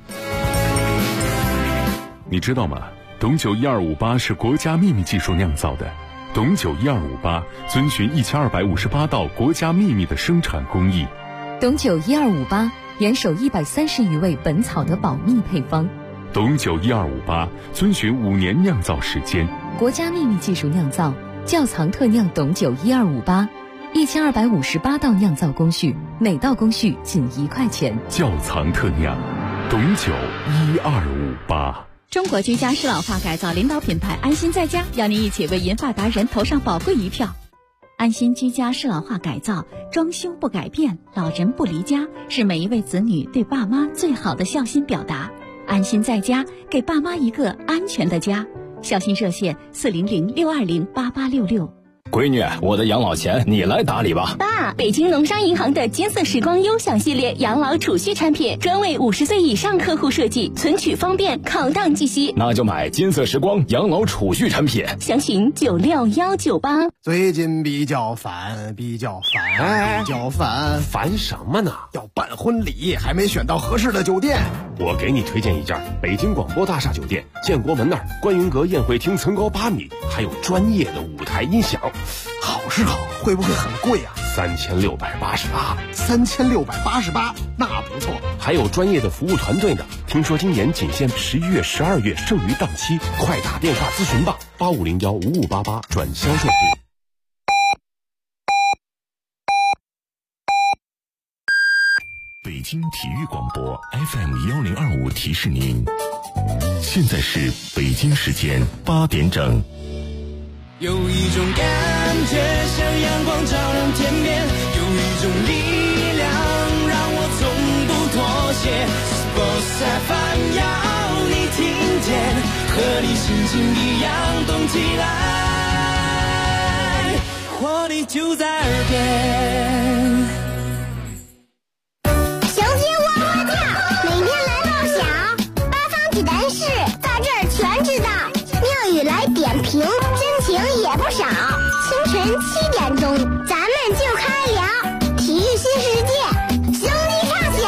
你知道吗？董酒1258是国家秘密技术酿造的。董酒1258遵循1258道国家秘密的生产工艺。 董酒1258严守130余味本草的保密配方。 董酒1258遵循5年酿造时间。 国家秘密技术酿造，窖藏特酿董酒1258，1258道酿造工序，每道工序仅1块钱。 窖藏特酿，董酒1258。 中国居家适老化改造领导品牌安心在家邀您一起为银发达人投上宝贵一票。安心居家适老化改造，装修不改变，老人不离家，是每一位子女对爸妈最好的孝心表达。安心在家，给爸妈一个安全的家。孝心热线400-620-8866。 闺女，我的养老钱你来打理吧。 爸，北京农商银行的金色时光优享系列养老储蓄产品，专为50岁以上客户设计，存取方便，考档计息。 那就买金色时光养老储蓄产品， 详询96198。 最近比较烦， 烦什么呢？ 要办婚礼，还没选到合适的酒店。 我给你推荐一家北京广播大厦酒店，建国门那儿观云阁宴会厅层高8米，还有专业的舞台音响。 好是好，会不会很贵啊？3688，那不错。 还有专业的服务团队呢。听说今年仅限11月、12月剩余档期，快打电话咨询吧，85015588转销售部。 北京体育广播 FM1025提示您，现在是北京时间8点整。 有一种感觉像阳光照亮天边，有一种力量让我从不妥协。Sports FM 要你听见，和你心情一样动起来，活力就在耳边。 雄鸡窝窝跳，每天来报晓，八方济南市在这儿全知道。妙语来点评，真情也不少。清晨7点钟，咱们就开聊体育新世界，雄鸡唱响。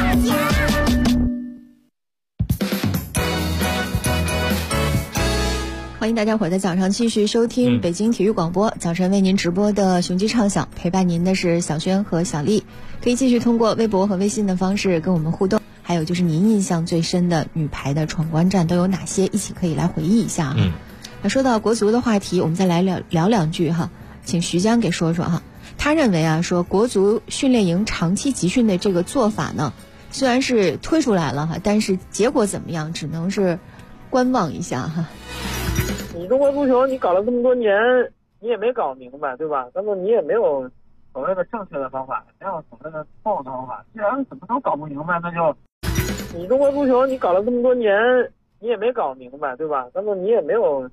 欢迎大家伙在早上继续收听北京体育广播，早晨为您直播的雄鸡畅想，陪伴您的是小轩和小丽。可以继续通过微博和微信的方式跟我们互动，还有就是您印象最深的女排的闯关战都有哪些，一起可以来回忆一下哈。那说到国足的话题，我们再来聊两句哈，请徐江给说说哈。他认为说国足训练营长期集训的这个做法呢，虽然是推出来了哈，但是结果怎么样，只能是观望一下哈。 你中国足球你搞了这么多年，你也没搞明白，对吧？那么你也没有所谓的正确的方法，没有所谓的错误的方法。既然怎么都搞不明白，那就你中国足球你搞了这么多年，你也没搞明白，对吧？那么你也没有所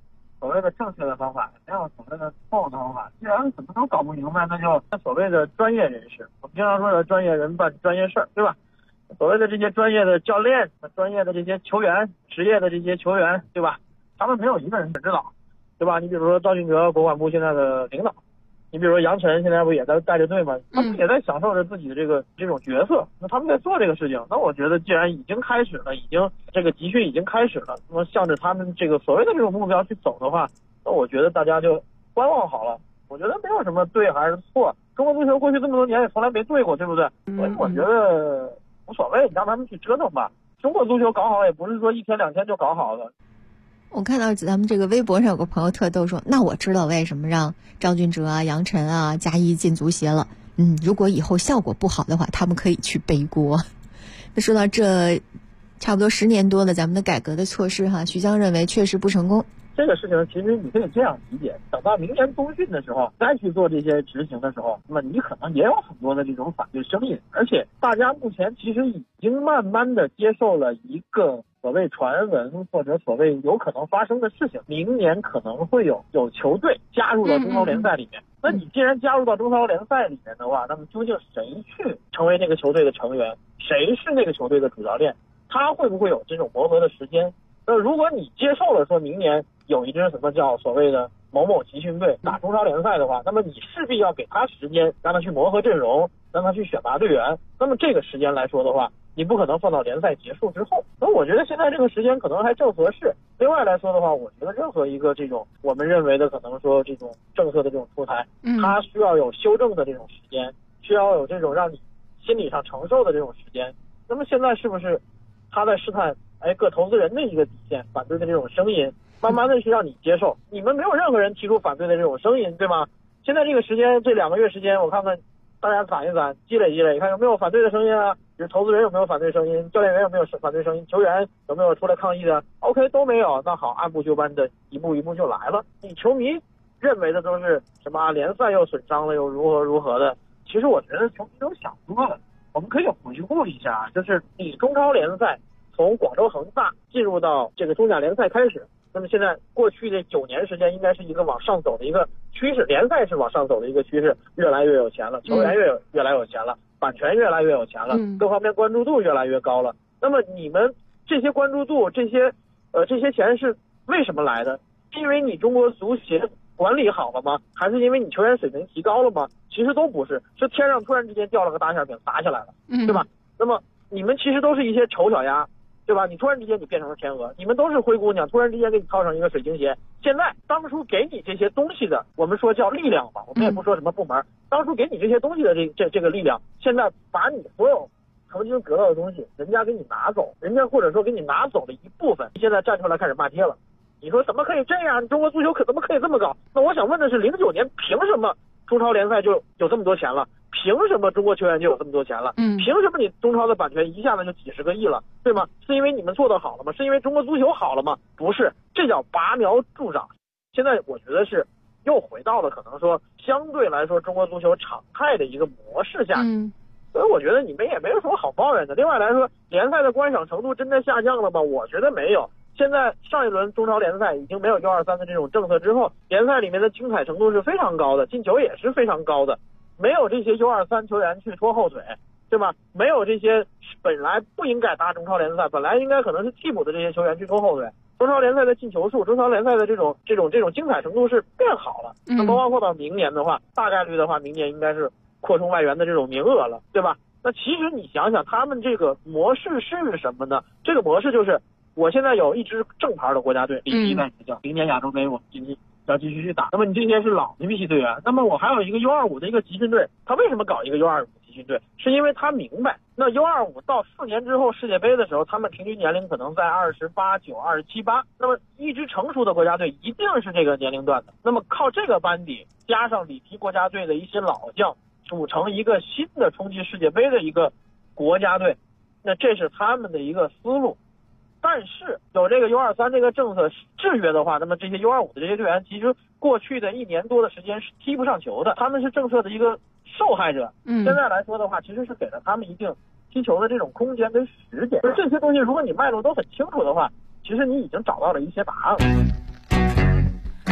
所谓的正确的方法，没有所谓的错误的方法。既然怎么都搞不明白，那就所谓的专业人士，我们经常说的专业人办专业事儿，对吧？所谓的这些专业的教练、专业的这些球员、职业的这些球员，对吧？他们没有一个人知道，对吧？你比如说赵俊哲，国管部现在的领导，你比如说杨晨，现在不也在带着队吗？他们也在享受着自己的这种角色，那他们在做这个事情。那我觉得，既然已经开始了，这个集训已经开始了，那么向着他们这个所谓的这种目标去走的话，那我觉得大家就观望好了。我觉得没有什么对还是错，中国足球过去这么多年也从来没对过，对不对？所以我觉得无所谓，让他们去折腾吧。中国足球搞好也不是说1天2天就搞好的。 我看到咱们这个微博上有个朋友特逗说，那我知道为什么让赵俊哲啊、杨晨啊、加一进足协了。如果以后效果不好的话，他们可以去背锅。那说到这，差不多10年多了，咱们的改革的措施哈，徐江认为确实不成功。 这个事情其实你可以这样理解，等到明年冬训的时候再去做这些执行的时候，那么你可能也有很多的这种反对声音，而且大家目前其实已经慢慢的接受了一个所谓传闻或者所谓有可能发生的事情，明年可能会有球队加入到中超联赛里面。那你既然加入到中超联赛里面的话，那么究竟谁去成为那个球队的成员，谁是那个球队的主教练，他会不会有这种磨合的时间？那如果你接受了说明年有一支什么叫所谓的某某集训队打中超联赛的话，那么你势必要给他时间，让他去磨合阵容，让他去选拔队员。那么这个时间来说的话，你不可能放到联赛结束之后。所以我觉得现在这个时间可能还正合适。另外来说的话，我觉得任何一个这种我们认为的可能说这种政策的这种出台，它需要有修正的这种时间，需要有这种让你心理上承受的这种时间。那么现在是不是他在试探各投资人的一个底线，反对的这种声音，慢慢的去让你接受。你们没有任何人提出反对的这种声音，对吗？现在这个时间，这2个月时间，我看看大家攒一攒，积累积累，看有没有反对的声音啊？就是投资人有没有反对声音，教练员有没有反对声音，球员有没有出来抗议的 ？OK 都没有，那好，按部就班的一步一步就来了。你球迷认为的都是什么联赛又损伤了又如何的？其实我觉得球迷都想多了。我们可以回顾一下，就是你中超联赛从广州恒大进入到这个中甲联赛开始，那么现在过去的9年时间应该是一个往上走的一个趋势，联赛是往上走的一个趋势，越来越有钱了，球员越来越有钱了，版权越来越有钱了，各方面关注度越来越高了。那么你们这些关注度，这些钱是为什么来的？是因为你中国足协管理好了吗？还是因为你球员水平提高了吗？其实都不是，是天上突然之间掉了个大馅饼砸下来了，对吧？那么你们其实都是一些丑小鸭，对吧？你突然之间你变成了天鹅，你们都是灰姑娘，突然之间给你套上一个水晶鞋。现在当初给你这些东西的，我们说叫力量吧，我们也不说什么部门，当初给你这些东西的这个力量，现在把你所有曾经得到的东西，人家给你拿走，人家或者说给你拿走了一部分，现在站出来开始骂街了。你说怎么可以这样？中国足球怎么可以这么搞？那我想问的是，09年凭什么中超联赛就有这么多钱了？凭什么中国球员就有这么多钱了？凭什么你中超的版权一下子就几10个亿了，对吗？是因为你们做得好了吗？是因为中国足球好了吗？不是，这叫拔苗助长。现在我觉得是又回到了可能说相对来说中国足球常态的一个模式下，所以我觉得你们也没有什么好抱怨的。另外来说，联赛的观赏程度真的下降了吗？我觉得没有。现在上一轮中超联赛已经没有123的这种政策之后，联赛里面的精彩程度是非常高的，进球也是非常高的，没有这些123球员去拖后腿，对吧？没有这些本来不应该打中超联赛，本来应该可能是替补的这些球员去拖后腿。中超联赛的进球数，中超联赛的这种精彩程度是变好了。那么包括到明年的话，大概率的话，明年应该是扩充外援的这种名额了，对吧？那其实你想想，他们这个模式是什么呢？这个模式就是，我现在有一支正牌的国家队，里皮在执教，明年亚洲杯我们要继续去打。那么你这些是老的一批队员，那么我还有一个 U25 的一个集训队，他为什么搞一个 U25 集训队？是因为他明白，那 U25 到4年之后世界杯的时候，他们平均年龄可能在28、9、27、8，那么一支成熟的国家队一定是这个年龄段的。那么靠这个班底加上里皮国家队的一些老将，组成一个新的冲击世界杯的一个国家队，那这是他们的一个思路。但是有这个 U23 这个政策制约的话，那么这些 U25 的这些队员其实过去的1年多的时间是踢不上球的，他们是政策的一个受害者。现在来说的话，其实是给了他们一定踢球的这种空间跟时间。这些东西如果你脉络都很清楚的话，其实你已经找到了一些答案了。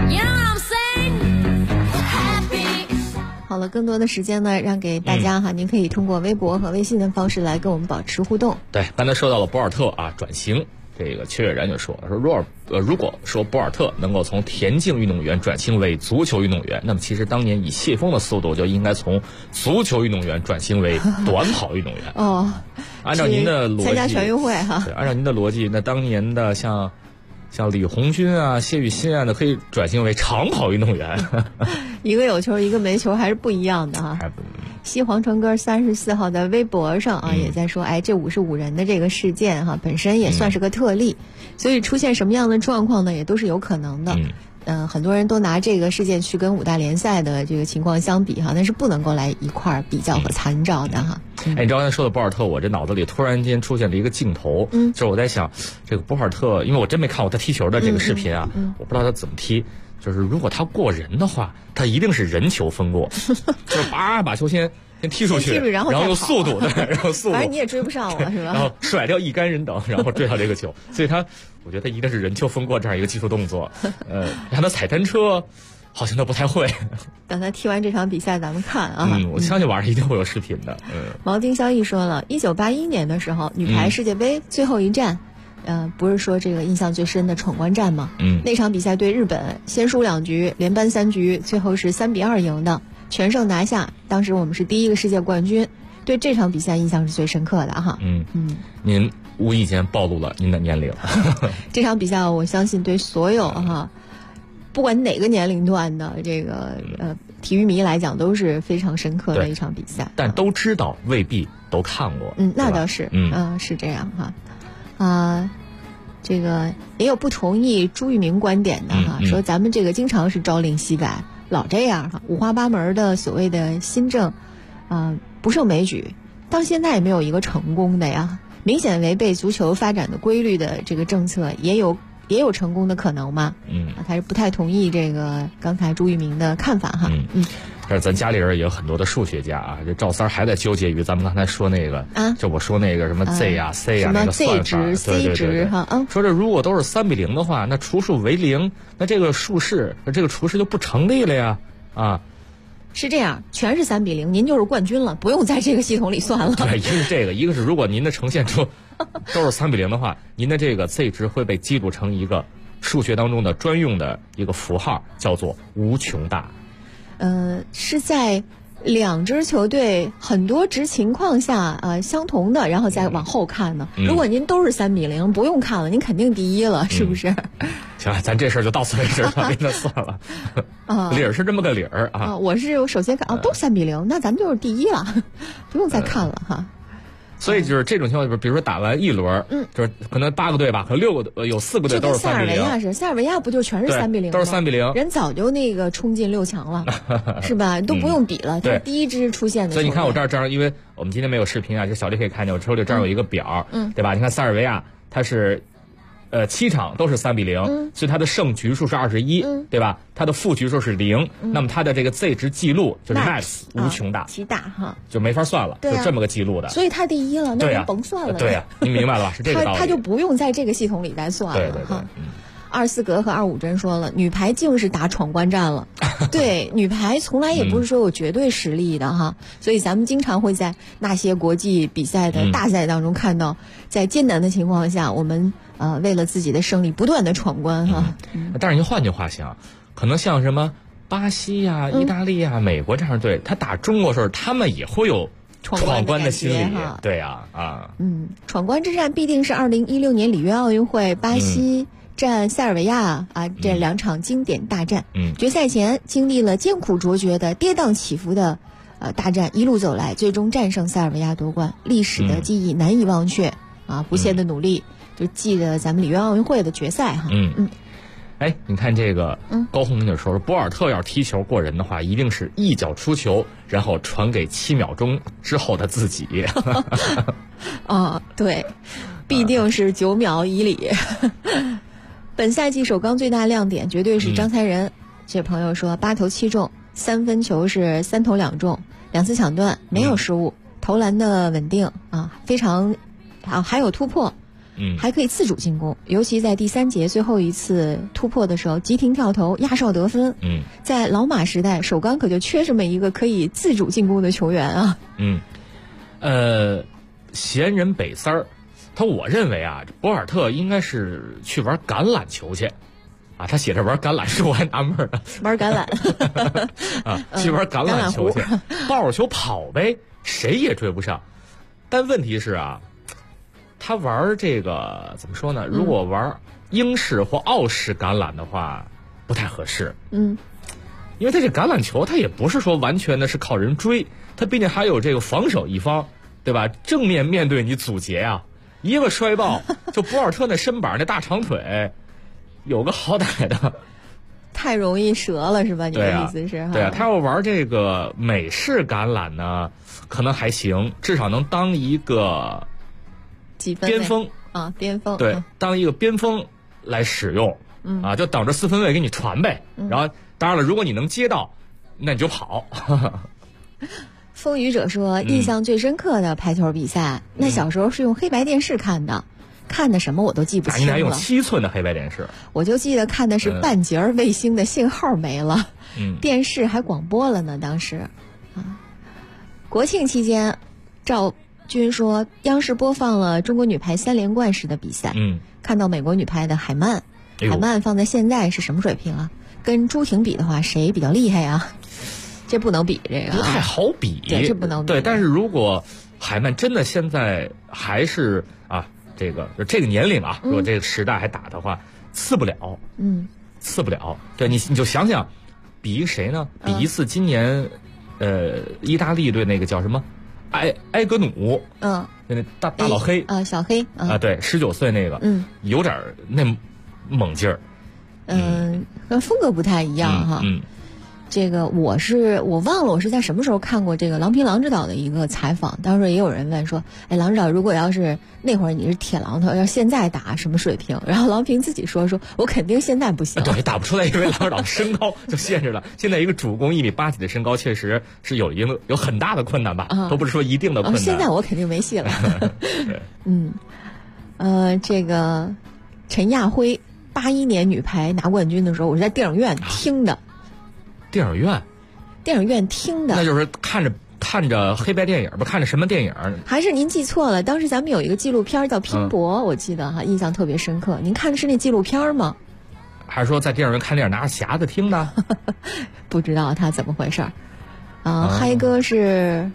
好了，更多的时间呢，让给大家哈，您可以通过微博和微信的方式来跟我们保持互动。 对，刚才说到了博尔特啊，转型。这个薛岳然就说如果说博尔特能够从田径运动员转型为足球运动员，那么其实当年以谢峰的速度就应该从足球运动员转型为短跑运动员。 哦， 按照您的逻辑， 参加全运会哈。 对，按照您的逻辑，那当年的像李红军啊、谢雨欣啊的，可以转型为长跑运动员。 一个有球，一个没球，还是不一样的哈。西黄城歌34号的微博上啊，也在说，这55人的这个事件哈，本身也算是个特例，所以出现什么样的状况呢，也都是有可能的。很多人都拿这个事件去跟5大联赛的这个情况相比哈，但是不能够来一块儿比较和参照的哈。 你知道刚才说的博尔特，我这脑子里突然间出现了一个镜头，就是我在想，这个博尔特，因为我真没看过他踢球的这个视频啊，我不知道他怎么踢。就是如果他过人的话，他一定是人球分过，就是把球先踢出去，然后用速度，对，然后速度， 反正你也追不上我是吧？ 然后甩掉一干人等，然后追到这个球，所以我觉得他一定是人球分过这样一个技术动作。让他踩单车，好像他不太会。 等他踢完这场比赛，咱们看啊。 我相信晚上一定会有视频的。 毛丁萧逸说了，1981年的时候，女排世界杯最后一战。不是说这个印象最深的闯关战吗？那场比赛对日本先输2局，连扳3局，最后是3-2赢的，全胜拿下。当时我们是第一个世界冠军，对这场比赛印象是最深刻的哈。 您无意间暴露了您的年龄。 这场比赛我相信对所有哈，不管哪个年龄段的这个体育迷来讲都是非常深刻的一场比赛。 但都知道未必都看过。 那倒是。是这样哈。这个也有不同意朱玉明观点的哈，说咱们这个经常是朝令夕改，老这样哈，五花八门的所谓的新政，不胜枚举，到现在也没有一个成功的呀，明显违背足球发展的规律的这个政策，也有成功的可能吗？还是不太同意这个刚才朱玉明的看法哈。 但是咱家里人也有很多的数学家啊，这赵三还在纠结于咱们刚才说那个就我说那个什么 Z 啊 C 啊那个算法，对 C 值哈。 说这如果都是3-0的话，那除数为0，那这个数式这个除式就不成立了呀啊。 是这样，全是3-0，您就是冠军了，不用在这个系统里算了。 对，一个是这个，一个是如果您的呈现出都是3-0的话，您的这个 Z 值会被记录成一个数学当中的专用的一个符号，叫做无穷大。 是在2支球队很多值情况下相同的，然后再往后看呢。如果您都是3-0，不用看了，您肯定第一了，是不是？ 行，咱这事儿就到此为止了，跟他算了。理儿是这么个理儿啊。 我首先看都3-0，那咱就是第一了，不用再看了哈。 所以就是这种情况，比如说打完一轮，就是可能8个队吧，可能6个有4个队都是3-0。 塞尔维亚是，塞尔维亚不就全是3-0吗？ 都是3-0， 人早就那个冲进6强了，是吧？都不用比了，这是第一支出现的。 所以你看我这儿，因为我们今天没有视频啊，就小丽可以看见，我手里这儿有一个表，对吧？你看塞尔维亚它是。7场都是3-0，所以它的胜局数是21，对吧？它的负局数是0，那么它的这个 Z 值记录就是 max 无穷大， 极大哈， 就没法算了，就这么个记录的。 所以它第一了，那您甭算了。 对呀，您明白了吧？是这个道理。 他就不用在这个系统里来算了。 对。 24格和25帧说了，女排竟是打闯关战了。对，女排从来也不是说有绝对实力的哈，所以咱们经常会在那些国际比赛的大赛当中看到，在艰难的情况下，我们为了自己的胜利不断的闯关哈。 但是您换句话想，可能像什么巴西呀、意大利呀、美国这样的队，他打中国时候，他们也会有闯关的心理。对呀闯关之战必定是2016年里约奥运会巴西战塞尔维亚这2场经典大战。决赛前经历了艰苦卓绝的跌宕起伏的大战，一路走来，最终战胜塞尔维亚夺冠，历史的记忆难以忘却不懈的努力，就记得咱们里约奥运会的决赛哈。 你看这个高红就说博尔特要踢球过人的话，一定是一脚出球，然后传给7秒钟之后的自己。 对，必定是9秒以里。本赛季首钢最大亮点绝对是张才仁。这朋友说8投7中，3分球是3投2中，2次抢断没有失误，投篮的稳定非常还有突破。 还可以自主进攻，尤其在第3节最后一次突破的时候，急停跳投压哨得分。在老马时代，首钢可就缺这么一个可以自主进攻的球员啊。 闲人北三儿，我认为啊，博尔特应该是去玩橄榄球去。他写着玩橄榄树，我还纳闷呢。 玩橄榄去玩橄榄球去，抱着球跑呗，谁也追不上。但问题是啊，他玩这个怎么说呢？如果玩英式或澳式橄榄的话，不太合适。因为他这橄榄球，他也不是说完全的是靠人追，他毕竟还有这个防守一方，对吧？正面面对你阻截啊，一个摔抱，就博尔特那身板那大长腿。有个好歹的， 太容易折了是吧？你的意思是？ 对啊，他要玩这个美式橄榄呢，可能还行，至少能当一个边锋啊，边锋对，当一个边锋来使用，就等着4分卫给你传呗。然后当然了，如果你能接到，那你就跑。 风雨者说，印象最深刻的排球比赛，那小时候是用黑白电视看的。看的什么我都记不清了。 你还用7寸的黑白电视？ 我就记得看的是半截卫星的信号没了，电视还广播了呢。当时，国庆期间，赵军说央视播放了中国女排3连冠时的比赛，看到美国女排的海曼，海曼放在现在是什么水平啊？跟朱婷比的话，谁比较厉害啊？这不能比，这个不太好比， 对，这不能比。 对，但是如果海曼真的现在还是这个年龄啊，如果这个时代还打的话，次不了，次不了。对你就想想，比一谁呢？比一次今年，意大利队那个叫什么，埃格努，那大老黑啊，小黑啊，对，19岁那个，有点那猛劲儿， 风格不太一样哈。这个我忘了我是在什么时候看过这个郎平郎指导的一个采访，当时也有人问说，郎指导如果要是那会儿你是铁榔头，要现在打什么水平？然后郎平自己说我肯定现在不行， 对，打不出来，因为郎指导身高就限制了。现在一个主攻1米8几的身高，确实是有很大的困难吧，都不是说一定的困难。 现在我肯定没戏了。这个陈亚辉81年女排拿冠军的时候，我是在电影院听的。 电影院听的， 那就是看着黑白电影，不看着什么电影？ 还是您记错了？当时咱们有一个纪录片叫《拼搏》，我记得印象特别深刻。您看的是那纪录片吗？ 还是说在电影院看电影拿着匣子听的？ 不知道他怎么回事嗨哥是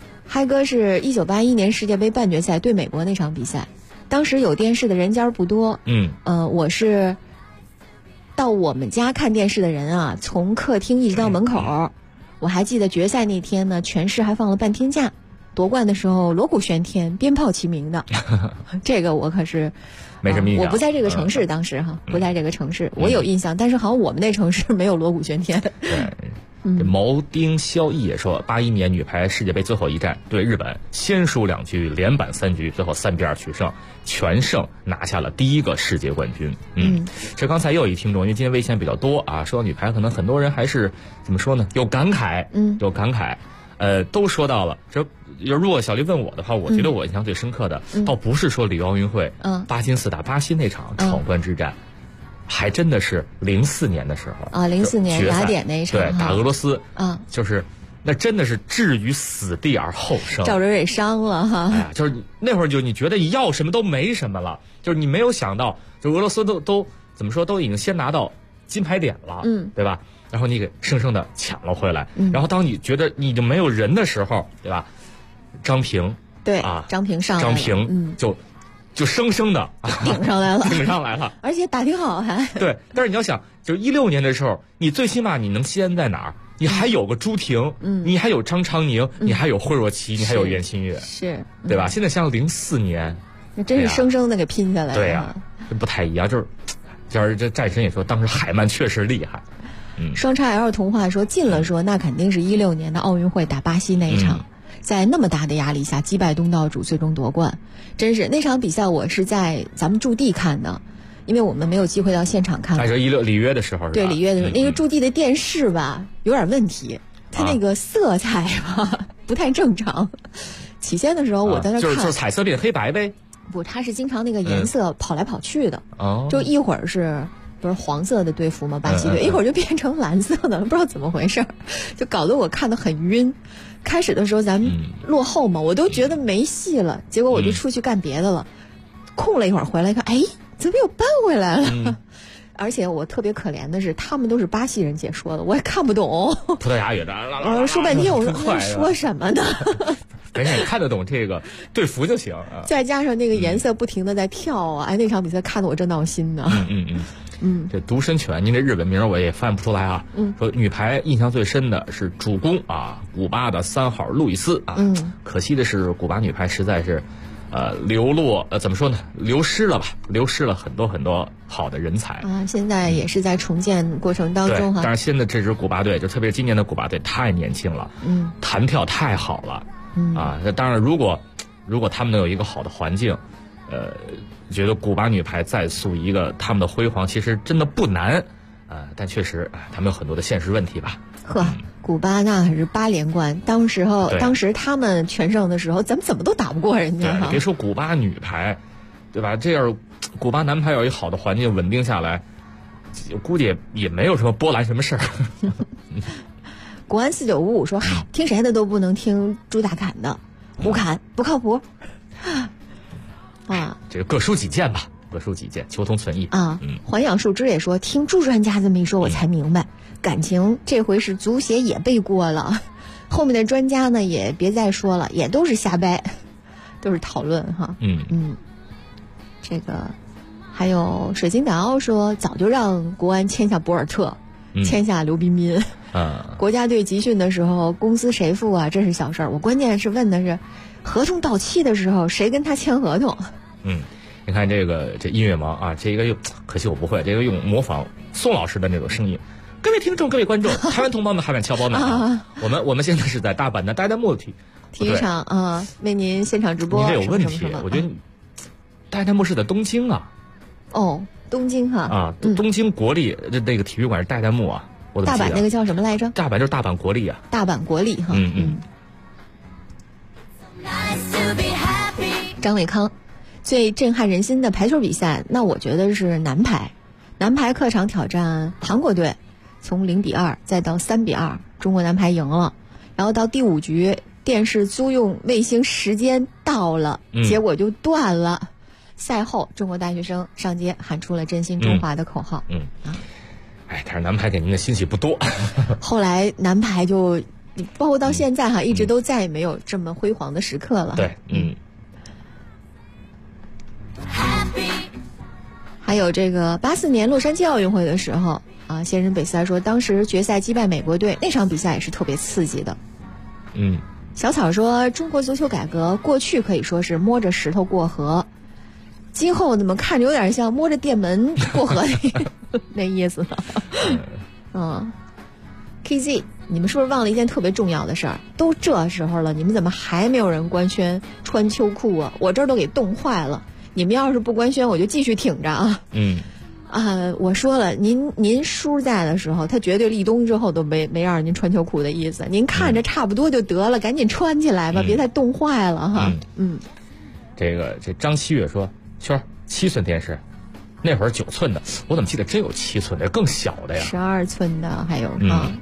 1981年世界杯半决赛对美国那场比赛，当时有电视的人家不多。我是到我们家看电视的人啊，从客厅一直到门口。我还记得决赛那天呢，全市还放了半天假。夺冠的时候锣鼓喧天，鞭炮齐鸣的。这个我可是没什么印象。 我不在这个城市，当时不在这个城市，我有印象，但是好像我们那城市没有锣鼓喧天。 对。这毛丁萧毅也说，81年女排世界杯最后一战对日本，先输2局，连扳3局，最后3比2取胜，全胜拿下了第1个世界冠军。这刚才又有一听众，因为今天微信比较多啊，说到女排，可能很多人还是怎么说呢？有感慨，有感慨。都说到了。这如果小丽问我的话，我觉得我印象最深刻的，倒不是说里奥运会，巴金斯打巴西那场闯关之战。还真的是04年的时候 04年雅典那一场， 对，打俄罗斯就是那真的是置于死地而后生， 赵蕊蕊伤了哈。 就是那会儿你觉得要什么都没什么了，就是你没有想到，就俄罗斯都怎么说，都已经先拿到金牌点了，对吧？然后你给生生的抢了回来，然后当你觉得你已经没有人的时候，对吧？张平对张平上来了， 张平就生生的顶上来了， 顶上来了， 而且打挺好还。 对，但是你要想，就是16年的时候，你最起码你能先在哪儿？你还有个朱婷，你还有张常宁，你还有惠若琪，你还有袁心玥， 是， 对吧？现在像04年， 那真是生生的给拼下来了。 对呀，这不太一样，就是这战神也说，当时海曼确实厉害。 双叉 L 童话说进了说，那肯定是16年的奥运会打巴西那一场。在那么大的压力下击败东道主，最终夺冠，真是那场比赛我是在咱们驻地看的，因为我们没有机会到现场看。 还是里约的时候是吧？ 对，里约的时候，那个驻地的电视吧有点问题，它那个色彩吧不太正常。起先的时候我在那看， 就是彩色变黑白呗。 不，它是经常那个颜色跑来跑去的。就一会儿是不是黄色的队服嘛，巴西队，一会儿就变成蓝色的了，不知道怎么回事，就搞得我看得很晕。开始的时候咱们落后嘛，我都觉得没戏了，结果我就出去干别的了，空了一会儿回来看，哎，怎么又扳回来了？而且我特别可怜的是，他们都是巴西人解说的，我也看不懂。 葡萄牙语的， 说半天我说什么呢？ 人家也看得懂这个队服就行。 再加上那个颜色不停的在跳啊，哎，那场比赛看得我正闹心呢。 这独身犬，您这日本名我也翻不出来啊。说女排印象最深的是主攻啊，古巴的3号路易斯啊。可惜的是，古巴女排实在是。怎么说呢？流失了很多很多好的人才啊！现在也是在重建过程当中哈。 但是现在这支古巴队，就特别是今年的古巴队太年轻了，弹跳太好了，啊！当然，如果他们能有一个好的环境，觉得古巴女排再塑一个他们的辉煌，其实真的不难，但确实他们有很多的现实问题吧。 呵，古巴那可是8连冠，当时他们全胜的时候，咱们怎么都打不过人家。 对，别说古巴女排，对吧？这样古巴男排要有一好的环境稳定下来，估计也没有什么波澜什么事儿。 国安4955说：“嗨，听谁的都不能听朱大侃的，胡侃不靠谱。”啊， 这个各抒己见吧，各抒己见，求同存异啊。环养树枝也说：“听朱专家这么一说，我才明白。”感情这回是足协也背锅了，后面的专家呢也别再说了，也都是瞎掰，都是讨论哈。这个还有水晶岛说早就让国安签下博尔特，签下刘彬彬。国家队集训的时候工资谁付啊？这是小事儿，我关键是问的是合同到期的时候谁跟他签合同。 你看这音乐盲啊，这个可惜我不会，这个用模仿宋老师的那种声音。各位听众，各位观众，台湾同胞们，海外侨胞们啊！我们现在是在大阪的代代木体育场啊，为您现场直播。 你这有问题，我觉得代代木是在东京啊。 哦，东京哈啊，东京国立那个体育馆是代代木啊。我大阪那个叫什么来着？ 大阪就是大阪国立啊。 大阪国立哈。张伟康，最震撼人心的排球比赛，那我觉得是男排客场挑战韩国队。从0-2再到3-2，中国男排赢了，然后到第5局，电视租用卫星时间到了，结果就断了。赛后，中国大学生上街喊出了振兴中华的口号。 但是男排给您的欣喜不多。 后来男排就包括到现在哈，一直都再也没有这么辉煌的时刻了。 对， 还有这个84年洛杉矶奥运会的时候。先人北塞说，当时决赛击败美国队，那场比赛也是特别刺激的。小草说，中国足球改革过去可以说是摸着石头过河，今后怎么看着有点像摸着电门过河那意思呢？KZ， 你们是不是忘了一件特别重要的事儿？都这时候了，你们怎么还没有人官宣穿秋裤啊？我这儿都给冻坏了。你们要是不官宣，我就继续挺着啊。我说了，您叔在的时候，他绝对立冬之后都没让您穿秋裤的意思。您看着差不多就得了，赶紧穿起来吧，别再冻坏了哈。 这张七月说，圈7寸电视，那会儿9寸的，我怎么记得真有7寸的，更小的呀 ？12寸的还有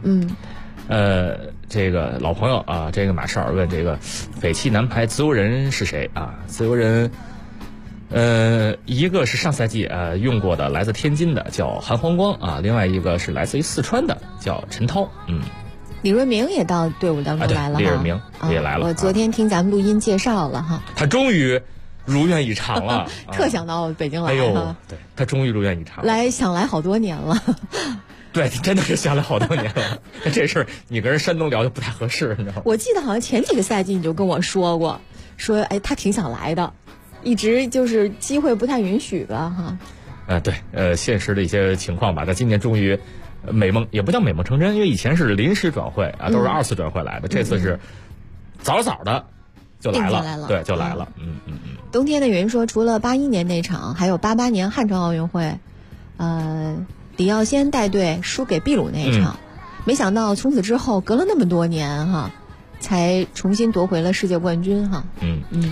这个老朋友啊，这个马少尔问这个北汽男排自由人是谁啊？自由人。一个是上赛季用过的来自天津的叫韩黄光啊，另外一个是来自于四川的叫陈涛。 李瑞明也到队伍当中来了哈。 李瑞明也来了。 我昨天听咱们录音介绍了哈。 他终于如愿以偿了。 特想到北京来哈。对，他终于如愿以偿了。 想来好多年了。 对，真的是想来好多年了。这事儿你跟人山东聊就不太合适，你知道吗？ 我记得好像前几个赛季你就跟我说过，他挺想来的。一直就是机会不太允许吧，哈。 对，现实的一些情况吧。他今年终于美梦也不叫美梦成真，因为以前是临时转会啊，都是2次转会来的，这次是早的就来了，对，就来了。 冬天的云说，除了81年那场，还有88年汉城奥运会，李耀先带队输给秘鲁那一场，没想到从此之后隔了那么多年哈，才重新夺回了世界冠军哈。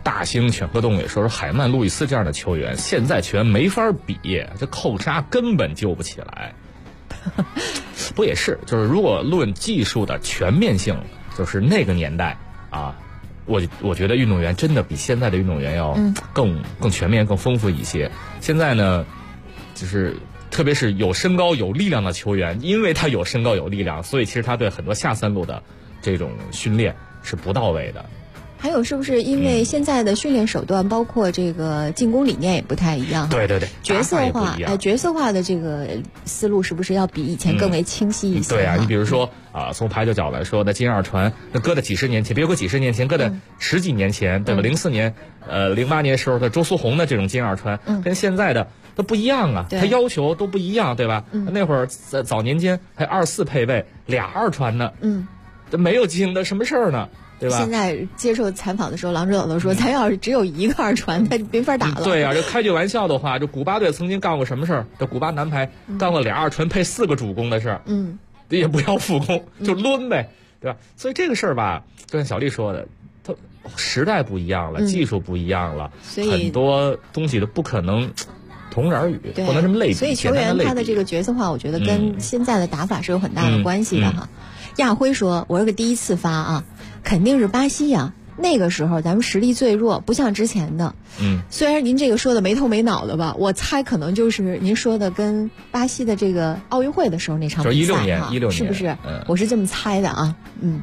大兴、犬科动物也说海曼、路易斯这样的球员，现在球员没法比，这扣杀根本救不起来。不也是，就是如果论技术的全面性，就是那个年代啊，我觉得运动员真的比现在的运动员要更全面、更丰富一些。现在呢，就是特别是有身高有力量的球员，因为他有身高有力量，所以其实他对很多下三路的这种训练是不到位的。 还有是不是因为现在的训练手段，包括这个进攻理念也不太一样？ 对对对， 角色化，角色化的这个思路是不是要比以前更为清晰一些？ 对啊，你比如说从排球角来说，那金二传，那搁在几十年前，别说几十年前，搁在十几年前，对吧？04年、08年时候的周苏红的这种金二传，跟现在的都不一样啊，他要求都不一样，对吧？那会儿在早年间还24配位俩二传呢，这没有进的什么事儿呢？对吧？ 现在接受采访的时候，郎指导都说，咱要是只有一个二传，他就没法打了。 对啊，这开句玩笑的话，这古巴队曾经干过什么事儿？这古巴男排干过俩二传配4个主攻的事儿，也不要副攻，就抡呗，对吧？所以这个事儿吧，就像小丽说的，他时代不一样了，技术不一样了， 所以很多东西都不可能同日而语，不能这么类比。 所以球员他的这个角色化，我觉得跟现在的打法是有很大的关系的哈。亚辉说：“我这个第一次发啊。”肯定是巴西呀，那个时候咱们实力最弱，不像之前的。虽然您这个说的没头没脑的吧，我猜可能就是您说的跟巴西的这个奥运会的时候那场比赛 16年是不是？我是这么猜的啊。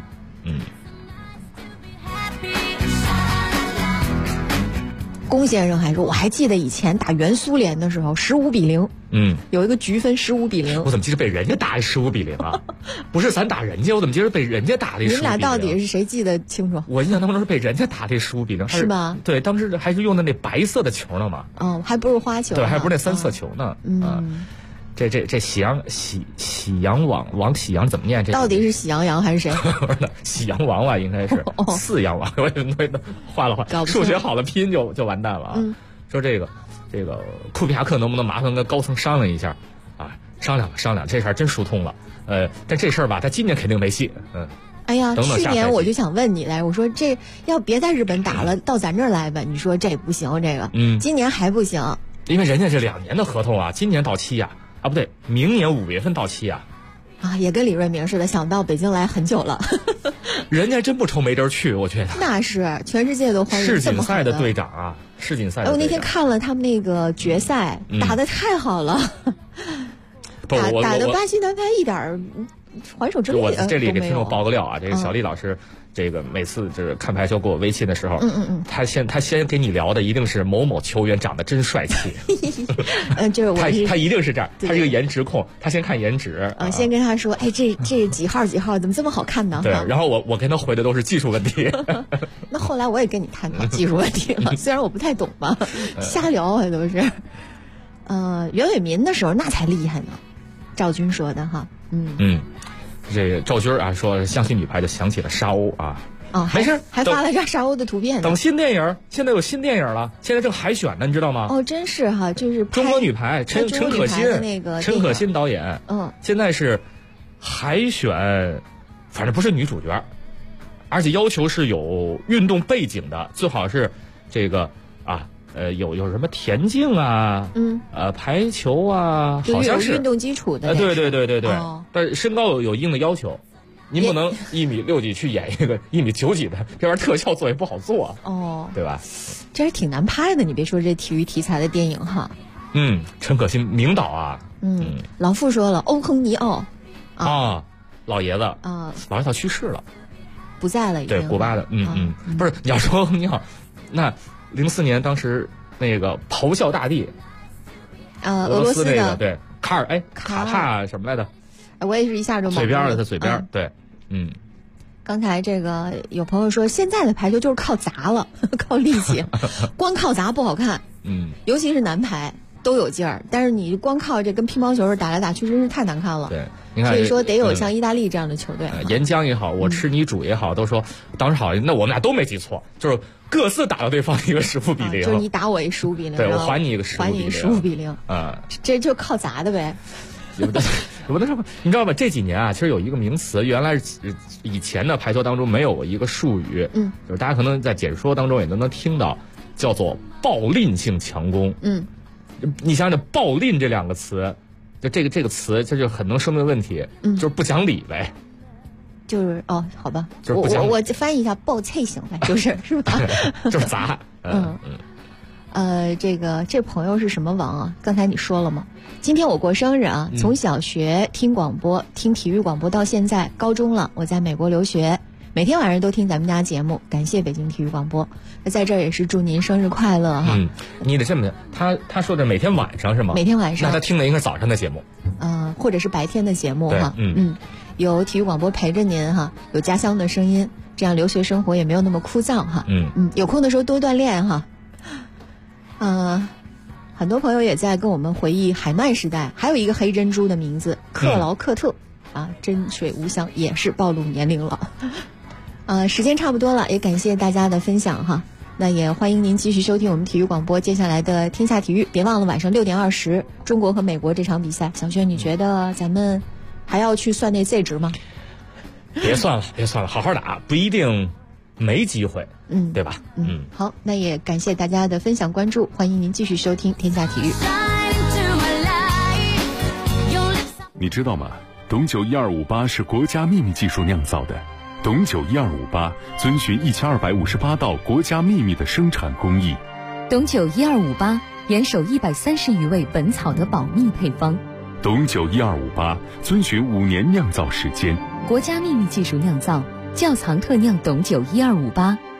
龚先生还说，我还记得以前打原苏联的时候15-0，有一个局分15-0。 我怎么记得被人家打15-0啊？不是咱打人家，我怎么记得被人家打的15-0？ 你们俩到底是谁记得清楚？ 我印象当中是被人家打的15-0， 是吧？ 对，当时还是用的那白色的球呢嘛。 还不是花球， 对，还不是那3色球呢。这喜羊王喜羊怎么念？这到底是喜羊羊还是谁？ 喜羊王吧，应该是4羊王。我画了画，数学好了拼音就完蛋了啊！说这个库皮亚克能不能麻烦跟高层商量一下啊？商量这事儿真疏通了。但这事儿吧，他今年肯定没戏。 哎呀，去年我就想问你来，我说这要别在日本打了，到咱这儿来吧。你说这不行，这个今年还不行， 因为人家这2年的合同啊，今年到期呀。不对，明年5月份到期啊！ 也跟李瑞明似的，想到北京来很久了。 人家真不愁没地儿去，我觉得。 那是全世界都欢迎。 世锦赛的队长啊，世锦赛的队长。 我那天看了他们那个决赛，打得太好了，打的巴西男排一点还手之力。 我这里给听众爆个料啊，这个小丽老师。这个每次就是看排球给我微信的时候，他先给你聊的一定是某某球员长得真帅气， 就是他一定是这样，他是一个颜值控，他先看颜值， 先跟他说，哎，这几号怎么这么好看呢？ 对，然后我跟他回的都是技术问题。 那后来我也跟你探讨技术问题了，虽然我不太懂吧，瞎聊还都是。袁伟民的时候那才厉害呢，赵军说的哈， 这个赵军啊说相信女排就想起了沙鸥啊，没事， 还发了张沙鸥的图片呢。 等新电影，现在有新电影了，现在正海选呢，你知道吗？ 真是哈，就是中国女排陈可辛那个陈可辛导演，现在是海选，反正不是女主角，而且要求是有运动背景的，最好是这个有什么田径啊，排球啊，好像是运动基础的。 对，但是身高有一定的要求，您不能1.6米几去演一个1.9米几的，这玩意儿特效做也不好做，对吧？ 这是挺难拍的，你别说这体育题材的电影哈。 陈可辛名导啊。 老傅说了，欧亨尼奥老爷子老爷子去世了， 不在了已经。 对，古巴的，不是你要说欧亨尼奥，那04年当时那个咆哮大帝，俄罗斯那个对卡帕什么来着？ 我也是一下就嘴边了，他嘴边对， 刚才这个有朋友说，现在的排球就是靠砸了，靠力气，光靠砸不好看，尤其是男排都有劲儿，但是你光靠这跟乒乓球打来打去，真是太难看了。 对，你看， 所以说得有像意大利这样的球队。 岩浆也好，我吃你煮也好，都说当时好，那我们俩都没记错，就是各自打到对方一个15-0， 就是你打我一15-0， 对我还你一个 15-0，这就靠砸的呗。 我都说，你知道吧？这几年啊，其实有一个名词，原来以前的排球当中没有一个术语，就是大家可能在解说当中也都能听到，叫做暴吝性强攻。你想想“暴吝”这两个词，就这个词，这就很能说明问题，就是不讲理呗。 就是好吧， 就是不讲理。 我翻译一下，暴脆行呗，就是是吧？ 就是砸。 这朋友是什么王啊？刚才你说了吗？今天我过生日啊，从小学听广播，听体育广播到现在高中了，我在美国留学，每天晚上都听咱们家节目，感谢北京体育广播。那在这儿也是祝您生日快乐哈。 你得这么讲，他说的每天晚上是吗？ 每天晚上。 那他听的应该是早上的节目， 或者是白天的节目哈。有体育广播陪着您哈，有家乡的声音，这样留学生活也没有那么枯燥哈。有空的时候多锻炼哈。很多朋友也在跟我们回忆海曼时代，还有一个黑珍珠的名字克劳克特真水无香，也是暴露年龄了。时间差不多了，也感谢大家的分享哈。那也欢迎您继续收听我们体育广播接下来的天下体育，别忘了晚上6点20，中国和美国这场比赛。小轩，你觉得咱们还要去算那 Z 值吗？ 别算了，好好打，不一定没机会，对吧？ 好，那也感谢大家的分享关注，欢迎您继续收听天下体育。 你知道吗？董酒1258是国家秘密技术酿造的。董酒1258遵循1258道国家秘密的生产工艺。 董酒1258严守130余位本草的保密配方。 董酒1258遵循5年酿造时间。 国家秘密技术酿造，窖藏特酿董酒1258。